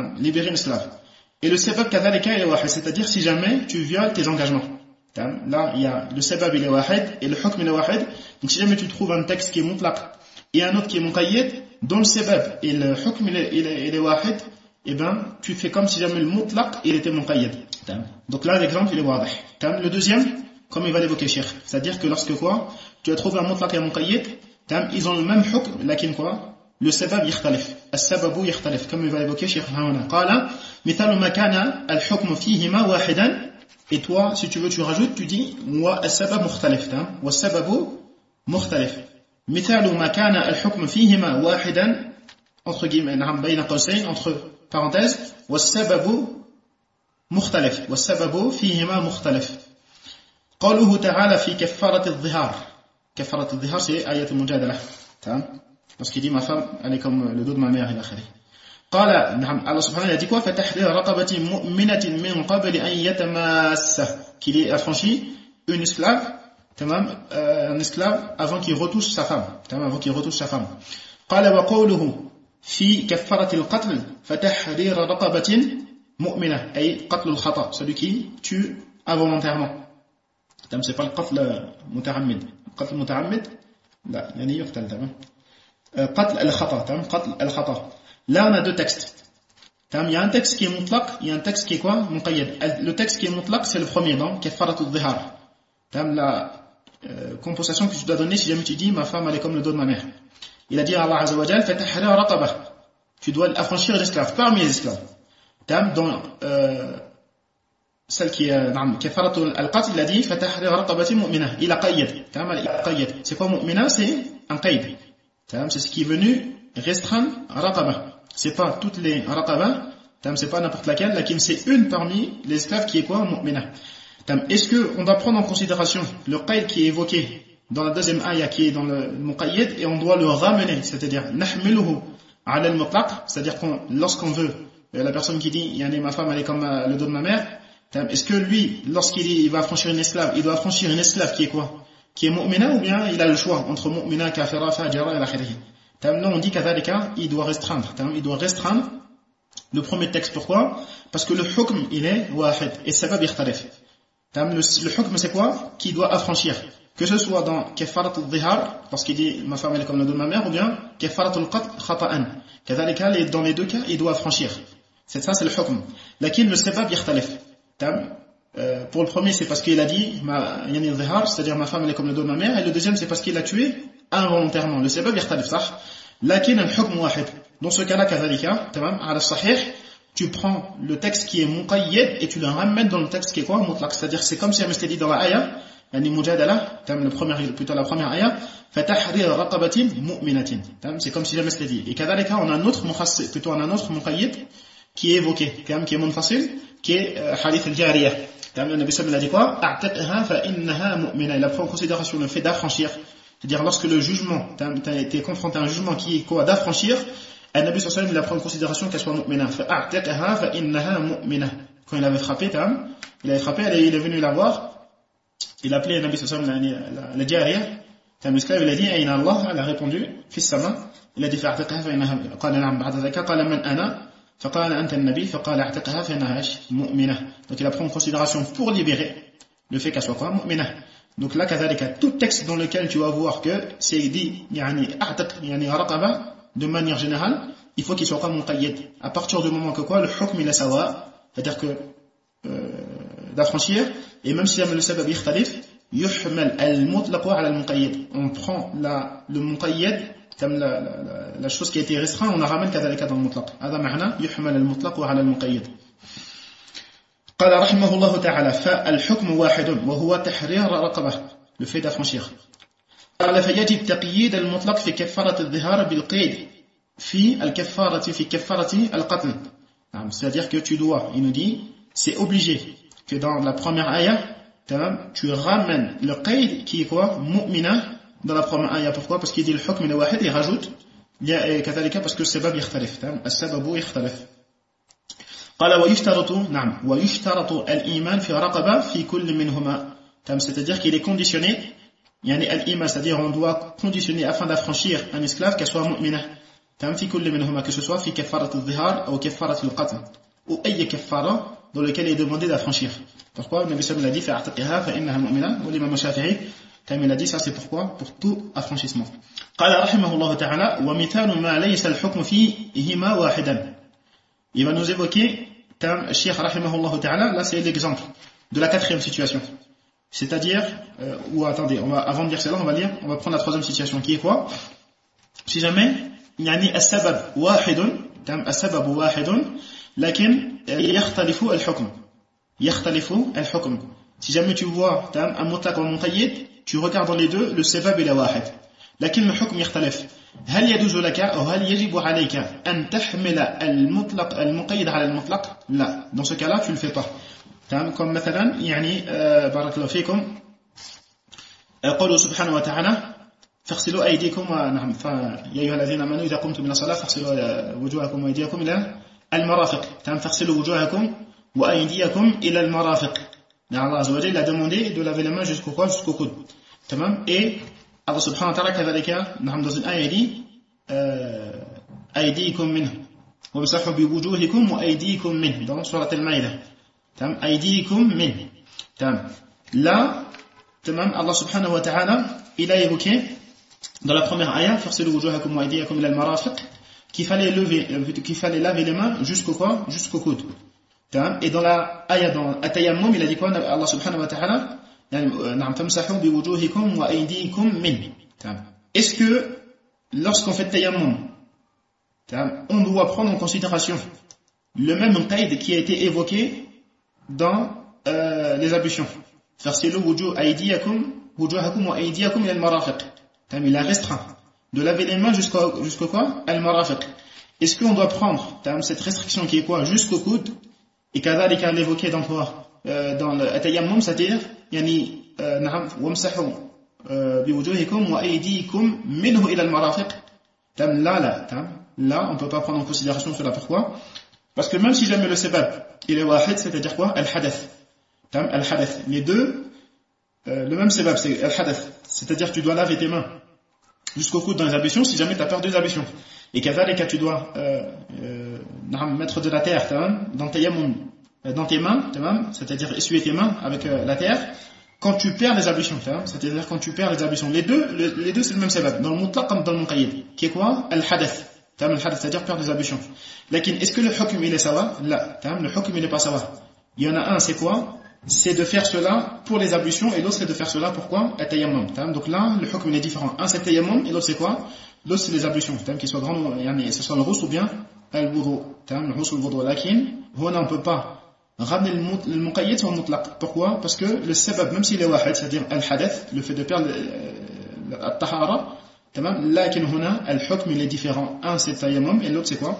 Et le sabab kadhalika il est wahid, c'est-à-dire si jamais tu violes tes engagements. Là il y a le sabab il est wahid et le hukm il est wahid. Donc si jamais tu trouves un texte qui est mutlaq et un autre qui est muqayyad, dont le sabab et le hukm il est wahid, et ben tu fais comme si jamais le mutlaq il était muqayyad. Donc là l'exemple il est wadih. Le deuxième, comme il va l'évoquer Cheikh, c'est-à-dire que lorsque quoi, tu as trouvé un mutlaq et un muqayyad, ils ont le même hukm, lakin quoi, le sabab yakhtalif, as-sababu yakhtalif, comme il va évoquer Cheikh Hawana. Qala mithalu ma kana al-hukm fihima wahidan, et toi si tu veux tu rajoutes, tu dis wa as-sabab mukhtalif, wa as-sababu mukhtalif. Mithalu ma kana al-hukm fihima wahidan, entre guillemets, bayna qawsayn, entre parenthèses, wa as-sababu مختلف والسبب فيهما مختلف. قوله تعالى في كفارة الظهار. كفارة الظهار c'est آية المجادلة. Parce qu'il dit ma femme elle est comme le dos de ma mère إلى آخره. قال نعم Allah subhanahu a dit quoi? فتحرير رقبة مؤمنة من قبل أن يتماسه, qu'il ait affranchi une esclave, un esclave avant qu'il retouche sa femme. Avant qu'il retouche sa femme. قال وقوله في كفارة القتل فتحرير رقبة mu'mina, ay qatl al-khata, celui qui tue involontairement. C'est pas le qatl muta'ammid. Qatl muta'ammid, là, yani yuqtal, qatl al-khata, qatl al-khata. Là, on a 2 textes. Il y a un texte qui est mutlaq, il y a un texte qui est quoi? Muqayyad. Le texte qui est mutlaq, c'est le premier, non? Kafarat al-dhihar. La compensation que tu dois donner si jamais tu dis ma femme elle est comme le dos de ma mère. Il a dit à Allah Azza wa Jal, fatahrir raqaba. Tu dois affranchir l'esclave, parmi les esclaves. Dans celle qui est kafarat al-qatl, il a dit fatahrir raqabati mu'mina, il a qayyad. C'est quoi mu'mina? C'est un qayd. C'est ce qui est venu restreindre raqaba. C'est pas toutes les raqaba, c'est pas n'importe laquelle, laquelle c'est une parmi les esclaves qui est quoi? Mu'mina. Est-ce qu'on doit prendre en considération le qayd qui est évoqué dans la deuxième ayah qui est dans le muqayyad et on doit le ramener, c'est-à-dire nahmiluhu ala al-mutlaq, c'est-à-dire lorsqu'on veut la personne qui dit yani ma femme elle est comme le dos de ma mère, est-ce que lui lorsqu'il dit il va affranchir une esclave, il doit affranchir une esclave qui est quoi, qui est mu'mina, ou bien il a le choix entre mu'mina, kafira, fajira et l'akhirih? Non, on dit qu'à cas il doit restreindre, le premier texte. Pourquoi? Parce que le hukm il est wahid et sabab yakhtalif. Le hukm c'est quoi? Qui doit affranchir, que ce soit dans kafarat al-dhihar lorsqu'il dit ma femme elle est comme le dos de ma mère, ou bien kafarat al-qatl khata'an, dans les deux cas il doit affranchir. C'est ça, c'est le hukm. Lakin le sabab yakhtalif. Pour le premier c'est parce qu'il a dit yani al-dhihar, c'est-à-dire ma femme elle est comme le dos de ma mère, et le deuxième c'est parce qu'il a tué involontairement. Le sabab yakhtalif, صح. Lakin al-hukm wahid. Dans ce cas-là, kadhalika, ala sahih, tu prends le texte qui est muqayyad et tu le ramènes dans le texte qui est quoi, mutlaq. C'est-à-dire c'est comme si on m'était dit dans la ayah, yani mujadala, plutôt la première ayah, fatahrir raqabatin mu'minatin. C'est comme si jamais c'était dit. Et kadhalika, on a un autre muqayyad qui est évoqué, qui est munfasil, qui est hadith al-jariyah. Le Nabi sallallahu alayhi wa sallam a dit quoi? A'taqha fa innaha mu'mina. Il a pris en considération le fait d'affranchir. C'est-à-dire lorsque le jugement, tu as été confronté à un jugement qui est quoi, d'affranchir, le Nabi sallallahu alayhi wa sallam il a pris en considération qu'elle soit mu'mina. Fa'a'taqaha fa innaha mu'mina. Quand il avait frappé, il est venu la voir, il a appelé le Nabi sallallahu alayhi wa sallam la jariyah, l'esclave, il a dit ayna Allah, elle a répondu fi sama, il a dit fa'a'taqaha fa innaha qala na'am ba'da dhaka qala man ana faqala anta an-nabi faqala a'taqaha fa innaha mu'mina. Donc il a pris en considération pour libérer le fait qu'elle soit quoi, mu'mina. Donc là, tout texte dans lequel tu vas voir que c'est dit raqaba, de manière générale, il faut qu'il soit comme muqayyad. À partir du moment que quoi, le hukm il est sawa, c'est-à-dire que d'affranchir, et même si le sabab yakhtalif, yuhmal al-mutlaq ala al-muqayyad. On prend le muqayyad, comme la chose qui a été restreinte, on la ramène kadhalika dans le mutlaq. هذا معنى يحمل المطلق على المقيد. قال رحمه الله تعالى فالحكم واحد وهو تحرير رقبة, le fait d'affranchir. قال فيجب تقييد المطلق في كفارة الظهار بالقيد في كفارة القتل. C'est-à-dire que tu dois, il nous dit, c'est obligé que dans la première ayah, tu ramènes le qayd qui est quoi, mu'mina, dans la première ayah. Pourquoi? Parce qu'il dit le hukm il est wahid, il rajoute كذلك parce que le sabab يختلف, السبب يختلف. قال ويشترط الإيمان في رقبة في كل منهما. C'est-à-dire qu'il est conditionné, يعني الإيمان, c'est-à-dire on doit conditionner afin d'affranchir un esclave qu'elle soit mu'mina. في كل منهما, que ce soit في كفارة الظهار ou كفارة القتل ou أي كفارة dans lequel il est demandé d'affranchir. Pourquoi? Le Nabi sallallahu alayhi wa sallam a dit فأعتقها فإنها مؤمنة, ou l'imam Shafi'i, il a dit ça c'est pourquoi? Pour tout affranchissement. قال رحمه الله تعالى ومثال ما ليس الحكم فيهما واحدا. Il va nous évoquer, Cheikh rahimahullah ta'ala, là c'est l'exemple de la quatrième situation. C'est-à-dire, attendez, avant de dire cela, on va prendre la troisième situation, qui est quoi? Si jamais, yani as-sabab wahidun, lakin yakhtalifu al-hukm. Si jamais tu vois un mutlaq ou un muqayyad, tu regardes dans les deux, le sabab et la wahid. لكن الحكم يختلف. هل يجوز لك أو هل يجب عليك أن تحمل المقيد على المطلق؟ لا. Dans ce cas-là, tu le fais pas. comme مثلا يعني بارك الله فيكم قوله سبحانه وتعالى فاغسلوا أيديكم يا أيها الذين آمنوا إذا قمتم من الصلاة فاغسلوا وجوهكم وأيديكم إلى المرافق. فاغسلوا وجوهكم وأيديكم إلى المرافق. Allah Azza wa Jalla a demandé de laver les mains jusqu'au coude. Et Allah subhanahu wa ta'ala كذلك dans une ayah dit أيديكم منه وامسحوا بوجوهكم وأيديكم منه dans surat al-Ma'idah. أيديكم منه. Là, Allah subhanahu wa ta'ala il a évoqué dans la première ayah فاغسلوا وجوهكم وأيديكم إلى المرافق qu'il fallait laver les mains jusqu'au coude. Et dans la ayah dans At-Tayammum il a dit quoi Allah subhanahu wa ta'ala est-ce que lorsqu'on fait tayammum on doit prendre en considération le même qayd qui a été évoqué dans les ablutions? Il a restreint de laver les mains jusqu'au quoi? Al-marafiq. Est-ce qu'on doit prendre cette restriction qui est quoi? Jusqu'au coude, et kadhalika l'évoquer dans quoi? Dans le tayammum, c'est-à-dire يعني نعم وامسحوا بوجوهكم وأيديكم منه إلى المرافق. Là on peut pas prendre en considération cela. Pourquoi? Parce que même si jamais le sebab, il est wahid, c'est-à-dire quoi? Al-hadath. Al-hadath. Les deux, le même sebab, c'est al-hadath. C'est-à-dire que tu dois laver tes mains jusqu'au coude dans les ablutions si jamais tu as peur des ablutions. Et qu'avec tu dois mettre de la terre dans tes mains, c'est-à-dire essuyer tes mains avec la terre, quand tu perds les ablutions, c'est-à-dire quand tu perds les ablutions. Les deux c'est le même sebab, dans le mutlaq comme dans le muqayyid, qui est quoi? Al-hadath. C'est-à-dire perdre des ablutions. Lakin, est-ce que le hukm il est sawa? Là, le hukm il n'est pas sawa. Il y en a un, c'est quoi? C'est de faire cela pour les ablutions, et l'autre c'est de faire cela pourquoi? At-tayammum. Donc là, le hukm il est différent. Un c'est tayammum, et l'autre c'est quoi? L'autre c'est les ablutions. Qu'il soit grand, ce soit le rousse ou bien al-wudu. Le rousse ou le wudu. Lakin, on ne peut pas ramener le muqayyid sur le mutlaq. Pourquoi? Parce que le sabab, même s'il est wahid, c'est-à-dire al-hadath, le fait de perdre al-tahara, lakin huna, al-hukm il est différent. Un c'est tayammum et l'autre c'est quoi?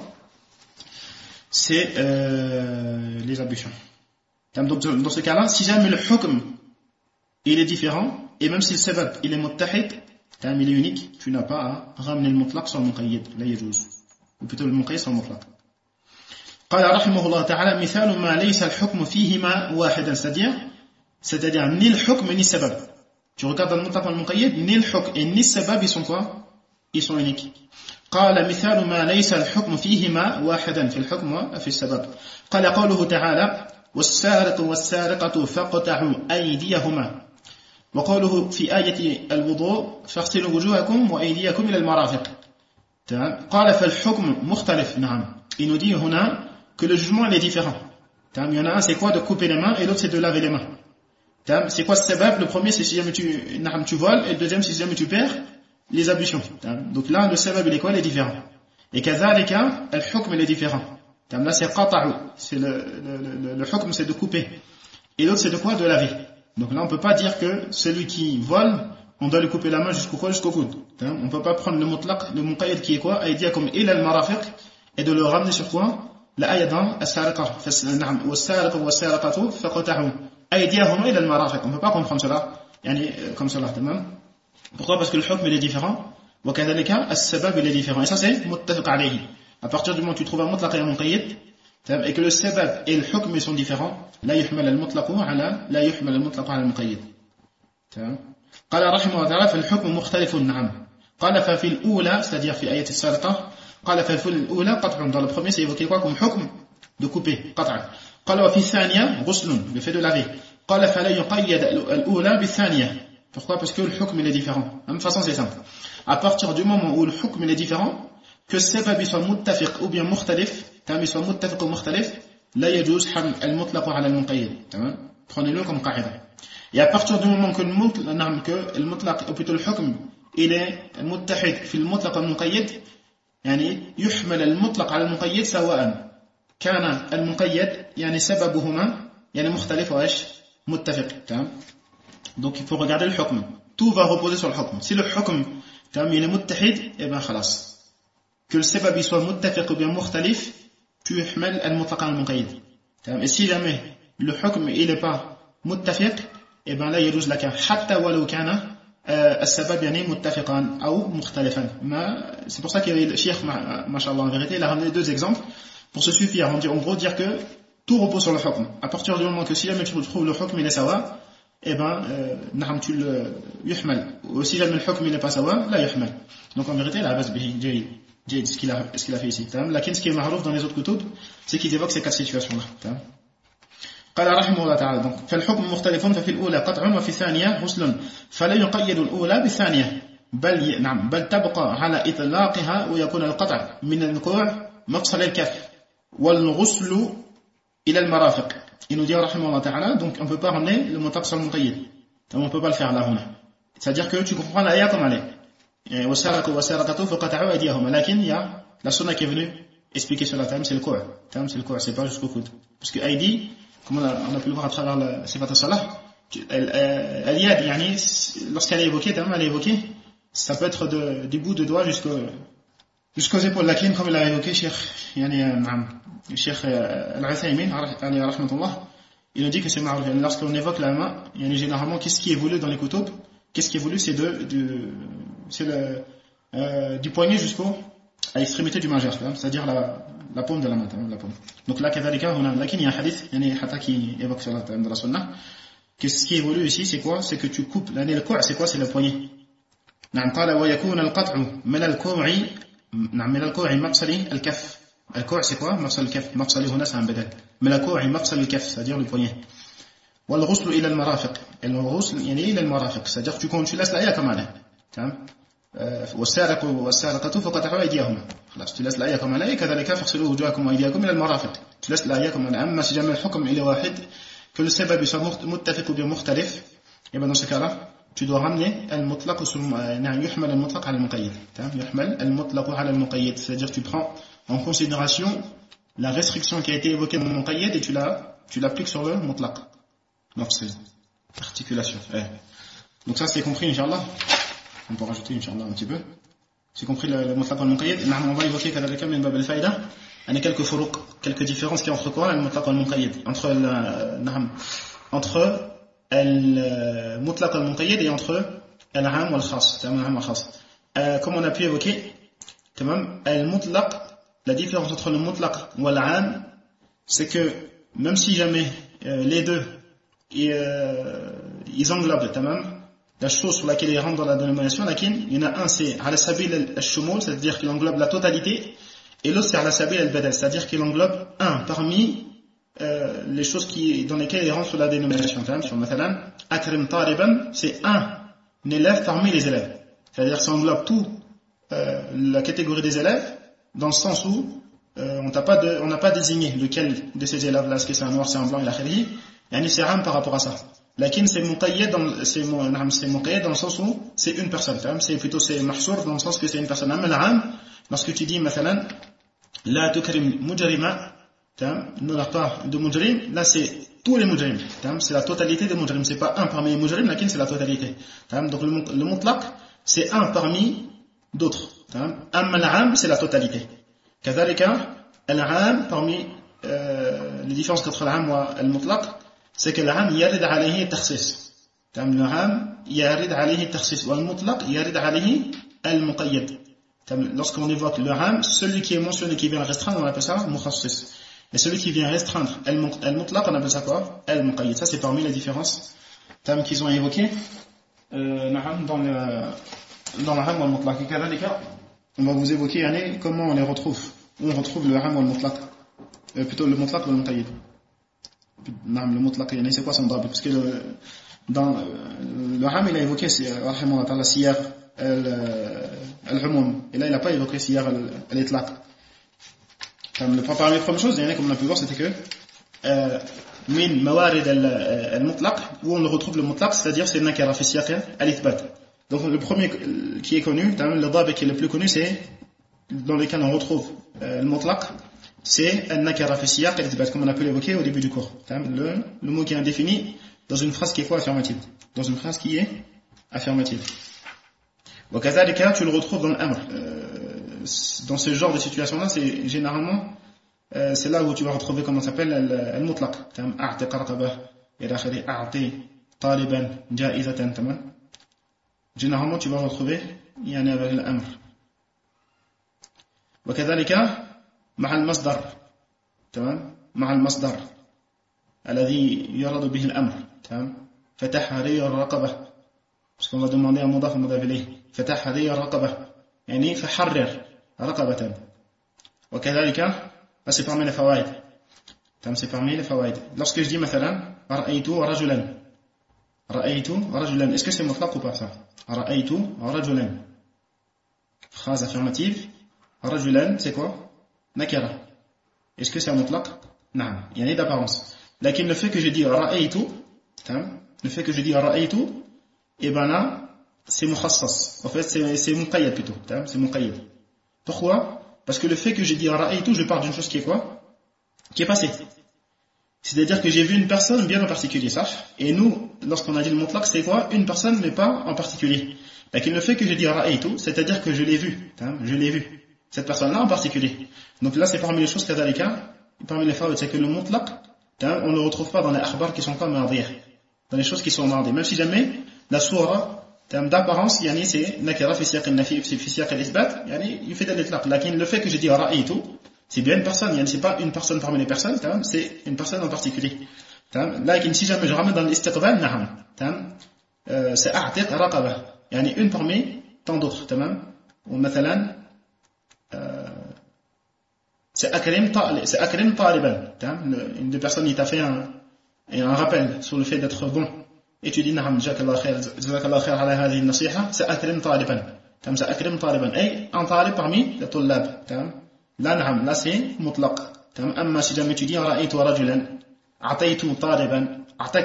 C'est les ablutions. Donc dans ce cas-là, si jamais le hukm il est différent, et même si le sabab il est muttahid, il est unique, tu n'as pas à ramener le mutlaq sur le muqayyid. La yajuz. Ou plutôt le muqayyid sur le mutlaq. قال رحمه الله تعالى مثال ما ليس الحكم فيهما واحدا, c'est-à-dire ni le hukm ni le sabab. Tu regardes dans le mutlaq et le muqayyid, ni le hukm et ni le sabab ils sont quoi? Ils sont uniques. قال مثال ما ليس الحكم فيهما واحدا في الحكم وفي السبب. قال قوله تعالى والسارق والسارقة فاقطعوا أيديهما. وقوله في آية الوضوء فاغسلوا وجوهكم وأيديكم إلى المرافق. قال فالحكم مختلف. نعم. Il nous dit هنا que le jugement il est différent. Il y en a un c'est quoi? De couper les mains et l'autre c'est de laver les mains. C'est quoi ce sabab? Le premier c'est si jamais tu voles et le deuxième c'est si jamais tu perds les ablutions. Donc là le sabab il est quoi? Il est différent. Et kadhalika al-hukm il est différent. Là c'est qata'u, c'est le hukm c'est de couper. Et l'autre c'est de quoi? De laver. Donc là on peut pas dire que celui qui vole on doit lui couper la main jusqu'au coude. On peut pas prendre le mutlaq, le muqayyid qui est quoi? Aydiyakum ila al-marafiq, et de le ramener sur quoi? La ayat dans as-sariqa. Na'am, was-sariqu was-sariqatu faqta'u aydiyahum ila al-marafiq. On peut pas comprendre cela comme cela. Pourquoi? Parce que le hukm il est différent. Wa kadhalika as-sabab il est différent. Et ça c'est muttafiq alayhi. À partir du moment où tu trouves un mutlaq et un muqayyid, et que le sabab et le hukm sont différents, la yuhmal al-mutlaq ala al-muqayyid. قال رحمه الله تعالى فالحكم مختلف. نعم. قال ففي الأولى, c'est-à-dire في آية السرقة, قال ففي الأولى قطع. Dans le premier c'est évoqué quoi comme hukm? De couper, قطع. قال وفي الثانية غسل, le fait de laver. قال فلا يقيد الأولى بالثانية. Pourquoi? Parce que le hukm il est différent. De la même façon c'est simple. À partir du moment où le hukm il est différent, que sabab soit muttafiq ou bien mukhtalif, il soit muttafiq ou mukhtalif, la yajuz ham al-mutlaq ala al-muqayyid. Prenez-le comme qaïda. Et à partir du moment que le mutlaq, ou plutôt le hukm, il est muttahid fi al-mutlaq al-muqayyid, يعني يحمل المطلق على المقيد سواء كان المقيد يعني سببهما يعني مختلف وايش متفق. Donc il faut regarder le hukm. Tout va reposer sur le hukm. Si le hukm il est muttahid, et ben khalas. Que le sabab soit muttafiq ou bien mukhtalif, tu ihmal al-mutlaq al-muqayyid. Et si jamais le hukm il est pas muttafiq, et ben là yajuz laka hatta walau kana السبب يعني متفقا أو مختلفا. C'est pour ça que le cheikh, mashallah, en vérité, il a ramené deux exemples pour se suffire. En gros, dire que tout repose sur le hukm. À partir du moment que si jamais tu trouves le hukm il est sawa, eh ben, tu le yuhmal. Ou si jamais le hukm il n'est pas sawa, la yuhmal. Donc en vérité, la base bihi, ce qu'il a fait ici. Lakin, ce qui est ma'rouf dans les autres kutub, c'est qu'ils évoquent ces quatre situations-là. قال رحمه الله تعالى donc فالحكم مختلف ففي الأولى قطع وفي الثانية غسل فلا يقيد الأولى بالثانية بل تبقى على إطلاقها ويكون القطع من النقوع مقصل الكف والغسل إلى المرافق. Il nous dit رحمه الله تعالى donc on peut pas ramener le mutlaq sur le muqayyid, on peut pas le faire là هنا, c'est-à-dire que tu comprends l'aya comme elle est والسارق والسارقة فقطعوا أيديهما, lakin il y a la sunna qui est venue expliquer sur la c'est le quoi, c'est pas jusqu'au coude, parce que aidi comme on a pu le voir à travers le Sifat al-Salah, al-yad, lorsqu'elle est évoquée, ça peut être du bout de doigt jusqu'aux épaules. Lakin, comme il a évoqué, Cheikh Al-Uthaymin, il nous dit que c'est ma'ruf. Lorsqu'on évoque la main, généralement, qu'est-ce qui est voulu dans les kutub? Qu'est-ce qui est voulu? C'est du poignet à l'extrémité du majeur, c'est-à-dire la paume de la main, la paume. Donc là, كذلك هنا لكن il y a un hadith يعني حتى qui évoque sur de la sunna que ce qui évolue ici c'est quoi? C'est que tu coupes le couع, c'est quoi? C'est le poignet. نعم قال ويكون القطع من الكوع نعم من الكوع مفصل الكف. الكوع c'est quoi? مفصل الكف. مفصل هنا c'est un بدل. من الكوع مفصل الكف, c'est-à-dire le poignet. والغسل إلى المرافق. الغسل يعني إلى المرافق, c'est-à-dire tu laisses l'aya comme elle est. تمام. والسارق والسارقة فقطعوا أيديهما. خلاص tu laisses l'aya comme elle est. كذلك فاغسلوا وجوهكم وأيديكم إلى المرافق. Tu laisses l'aya comme elle est. أما si jamais الحكم إلى واحد que le سبب soit متفق ou bien مختلف, et ben dans ce cas-là tu dois ramener المطلق يحمل المطلق على المقيد. يحمل المطلق على المقيد, c'est-à-dire tu prends en considération la restriction qui a été évoquée dans le muqayyad et tu l'appliques sur le mutlaq. Donc c'est articulation. Donc ça c'est compris, Inch'Allah. On peut rajouter, Inch'Allah, un petit peu. C'est compris le mutlaq et le muqayyad. On va évoquer كذلك من باب الفائدة quelques فروق, quelques différences qu'il y a entre quoi le mutlaq et le muqayyad, entre le mutlaq et le muqayyad et entre al-'am wal khas. Comme on a pu évoquer, al-mutlaq, la différence entre le mutlaq et al-'am, c'est que même si jamais les deux ils englobent la chose sur laquelle ils rentrent dans la dénomination, il y en a un c'est ala sabil al-shumul, c'est-à-dire qu'il englobe la totalité, et l'autre c'est ala sabil al-badal, c'est-à-dire qu'il englobe un parmi les choses dans lesquelles ils rentrent sur la dénomination. Sur mathalan akrim taliban, c'est un élève parmi les élèves, c'est-à-dire ça englobe tout la catégorie des élèves, dans le sens où on n'a pas désigné lequel de ces élèves-là, est-ce que c'est un noir, c'est un blanc, il a khiri, yani c'est ram par rapport à ça. Lakin c'est muqayyad dans le sens où c'est une personne, c'est mahsour dans le sens que c'est une personne. Lorsque tu dis mathalan la tukrim mujrima, ne l'a pas de mujrim, là c'est tous les mujrim, c'est la totalité des mujrim, c'est pas un parmi les mujrim, lakin c'est la totalité. Donc le mutlaq c'est un parmi d'autres. Amma al-'am c'est la totalité. Kadhalika al-'am, parmi les différences entre al-'am et al-mutlaq, c'est que l'am yarid alayhi takhsis. L'am yarid alayhi takhsis wa al-mutlaq yarid alayhi al-muqayyad. Lorsqu'on évoque le am, celui qui est mentionné qui vient restreindre, on appelle ça mukhassis. Et celui qui vient restreindre al-mutlaq, on appelle ça quoi? Al-muqayyad. Ça c'est parmi les différences qu'ils ont évoquées dans le am wa al-mutlaq. On va vous évoquer comment on les retrouve. Où on retrouve le am wa al-mutlaq. Plutôt le mutlaq ou le muqayyad. Le mutlaq, c'est quoi son drab? Parce que dans le ham il a évoqué la siyar al-humum, et là il n'a pas évoqué siyar al-itlaq. Parmi les premières choses, comme on a pu voir, c'était que min mawarid al-mutlaq, où on le retrouve le mutlaq, c'est-à-dire c'est nakara fi siyaq al-ithbat. Donc le premier qui est connu, le drab qui est le plus connu, c'est dans lequel on retrouve le mutlaq, c'est al-nakara fi siyaq al-ithbat, comme on a pu l'évoquer au début du cours. Le mot qui est indéfini dans une phrase qui est quoi? Affirmative. Dans une phrase qui est affirmative. Wa kadhalika, tu le retrouves dans l'amr. Dans ce genre de situation-là, c'est généralement c'est là où tu vas retrouver comment ça s'appelle al-mutlaq. A'ti qarqabah ila akhiri, a'ti taliban ja'izatan, tamam. Généralement tu vas retrouver avec l'amr. Wa kadhalika مع المصدر تمام مع المصدر الذي يراد به الأمر تمام فتحرير الرقبة parce qu'on va demander un mudaf mudaf ilayh فتحرير الرقبة يعني فحرر رقبة وكذلك c'est parmi les fawaid تمام c'est parmi les fawaid. Lorsque je dis مثلا رأيت رجلا est-ce que c'est mutlaq ou pas ça? رأيت رجلا phrase affirmative, رجلا c'est quoi? Nakara. Est-ce que c'est un mutlaq? Non, il y en a d'apparence. Lakin le fait que je dis ra'aytu, et ben là, c'est mukhassas. En fait, c'est muqayyad plutôt. C'est muqayyad. Pourquoi? Parce que le fait que je dis ra'aytu, je parle d'une chose qui est quoi? Qui est passée. C'est-à-dire que j'ai vu une personne bien en particulier, ça. Et nous, lorsqu'on a dit le mutlaq, c'est quoi? Une personne, mais pas en particulier. Lakin le fait que je dis ra'aytu, c'est-à-dire que je l'ai vu. Cette personne-là en particulier. Donc là, c'est parmi les choses parmi les fawaid, c'est que le mutlaq, on ne le retrouve pas dans les akhbar qui sont pas mardiyah, dans les choses qui sont mardiyah. Même si jamais la sourate d'apparence يعني c'est nakira في سياق النفي في سياق الإثبات يعني يفيد الإطلاق. لكن le fait que je dis رأيت c'est bien une personne, يعني c'est pas une personne parmi les personnes, c'est une personne en particulier. لكن si jamais je ramène dans l'istiqbal نعم c'est أعتق رقبة يعني une parmi tant d'autres. تمام. ومثلا c'est أكرم طالبا. Une des personnes il t'a fait un rappel sur le fait d'être bon et tu dis نعم جزاك الله خير على هذه النصيحة سأكرم طالبا. سأكرم طالبا أي un طالب parmi les طلاب. لا نعم لا c'est مطلق. أما si jamais tu dis رأيت رجلا أعطيت طالبا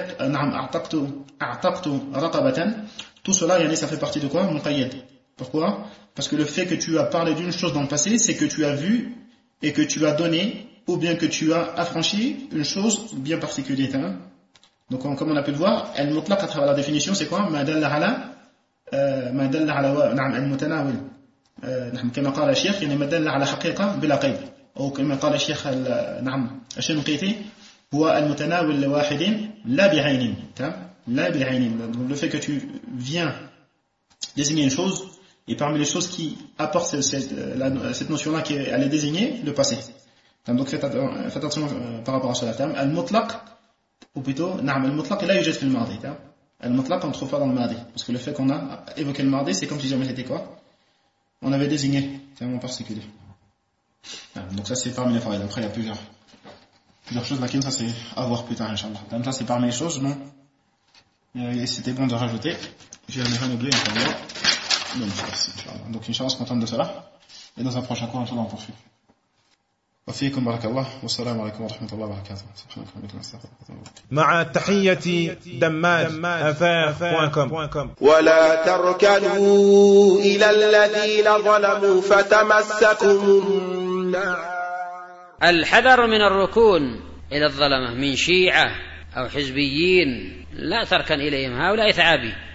أعتقت رقبة, tout cela يعني ça fait partie de quoi? مقيد. Pourquoi? Parce que le fait que tu as parlé d'une chose dans le passé, c'est que tu as vu et que tu as donné ou bien que tu as affranchi une chose bien particulière. Donc comme on a pu le voir, al-mutlaq à travers la définition c'est quoi? ما دل على نعم المتناول. كما قال الشيخ يعني ما دل على حقيقة بلا قيد, أو كما قال الشيخ نعم الشنقيطي هو المتناول لواحد لا بعين. لا بعين. Le fait que tu viens désigner une chose, et parmi les choses qui apportent cette notion-là qui elle est désignée, le passé. Donc faites attention par rapport à cela. Al-mutlaq, ou plutôt نعم المطلق لا يوجد في الماضي. المطلق on ne trouve pas dans le madi, parce que le fait qu'on a évoqué le madi, c'est comme si jamais c'était quoi? On avait désigné un mot particulier. Donc ça c'est parmi les failles. Après il y a plusieurs choses, laquelle ça c'est à voir plus tard Inch'Allah. Donc ça c'est parmi les choses, non? Et c'était bon de rajouter. J'ai rien oublié Inch'Allah. Donc Inch'Allah on se contente de cela. Et dans un prochain cours Inch'Allah on poursuit. وفيكم بارك الله والسلام عليكم ورحمة الله وبركاته. مع تحية دماد@afaf.com. ولا تركنوا إلى الذين ظلموا فتمسكم النار. الحذر من الركون إلى الظلمة من شيعة أو حزبيين, لا تركن إليهم, هؤلاء ثعابي.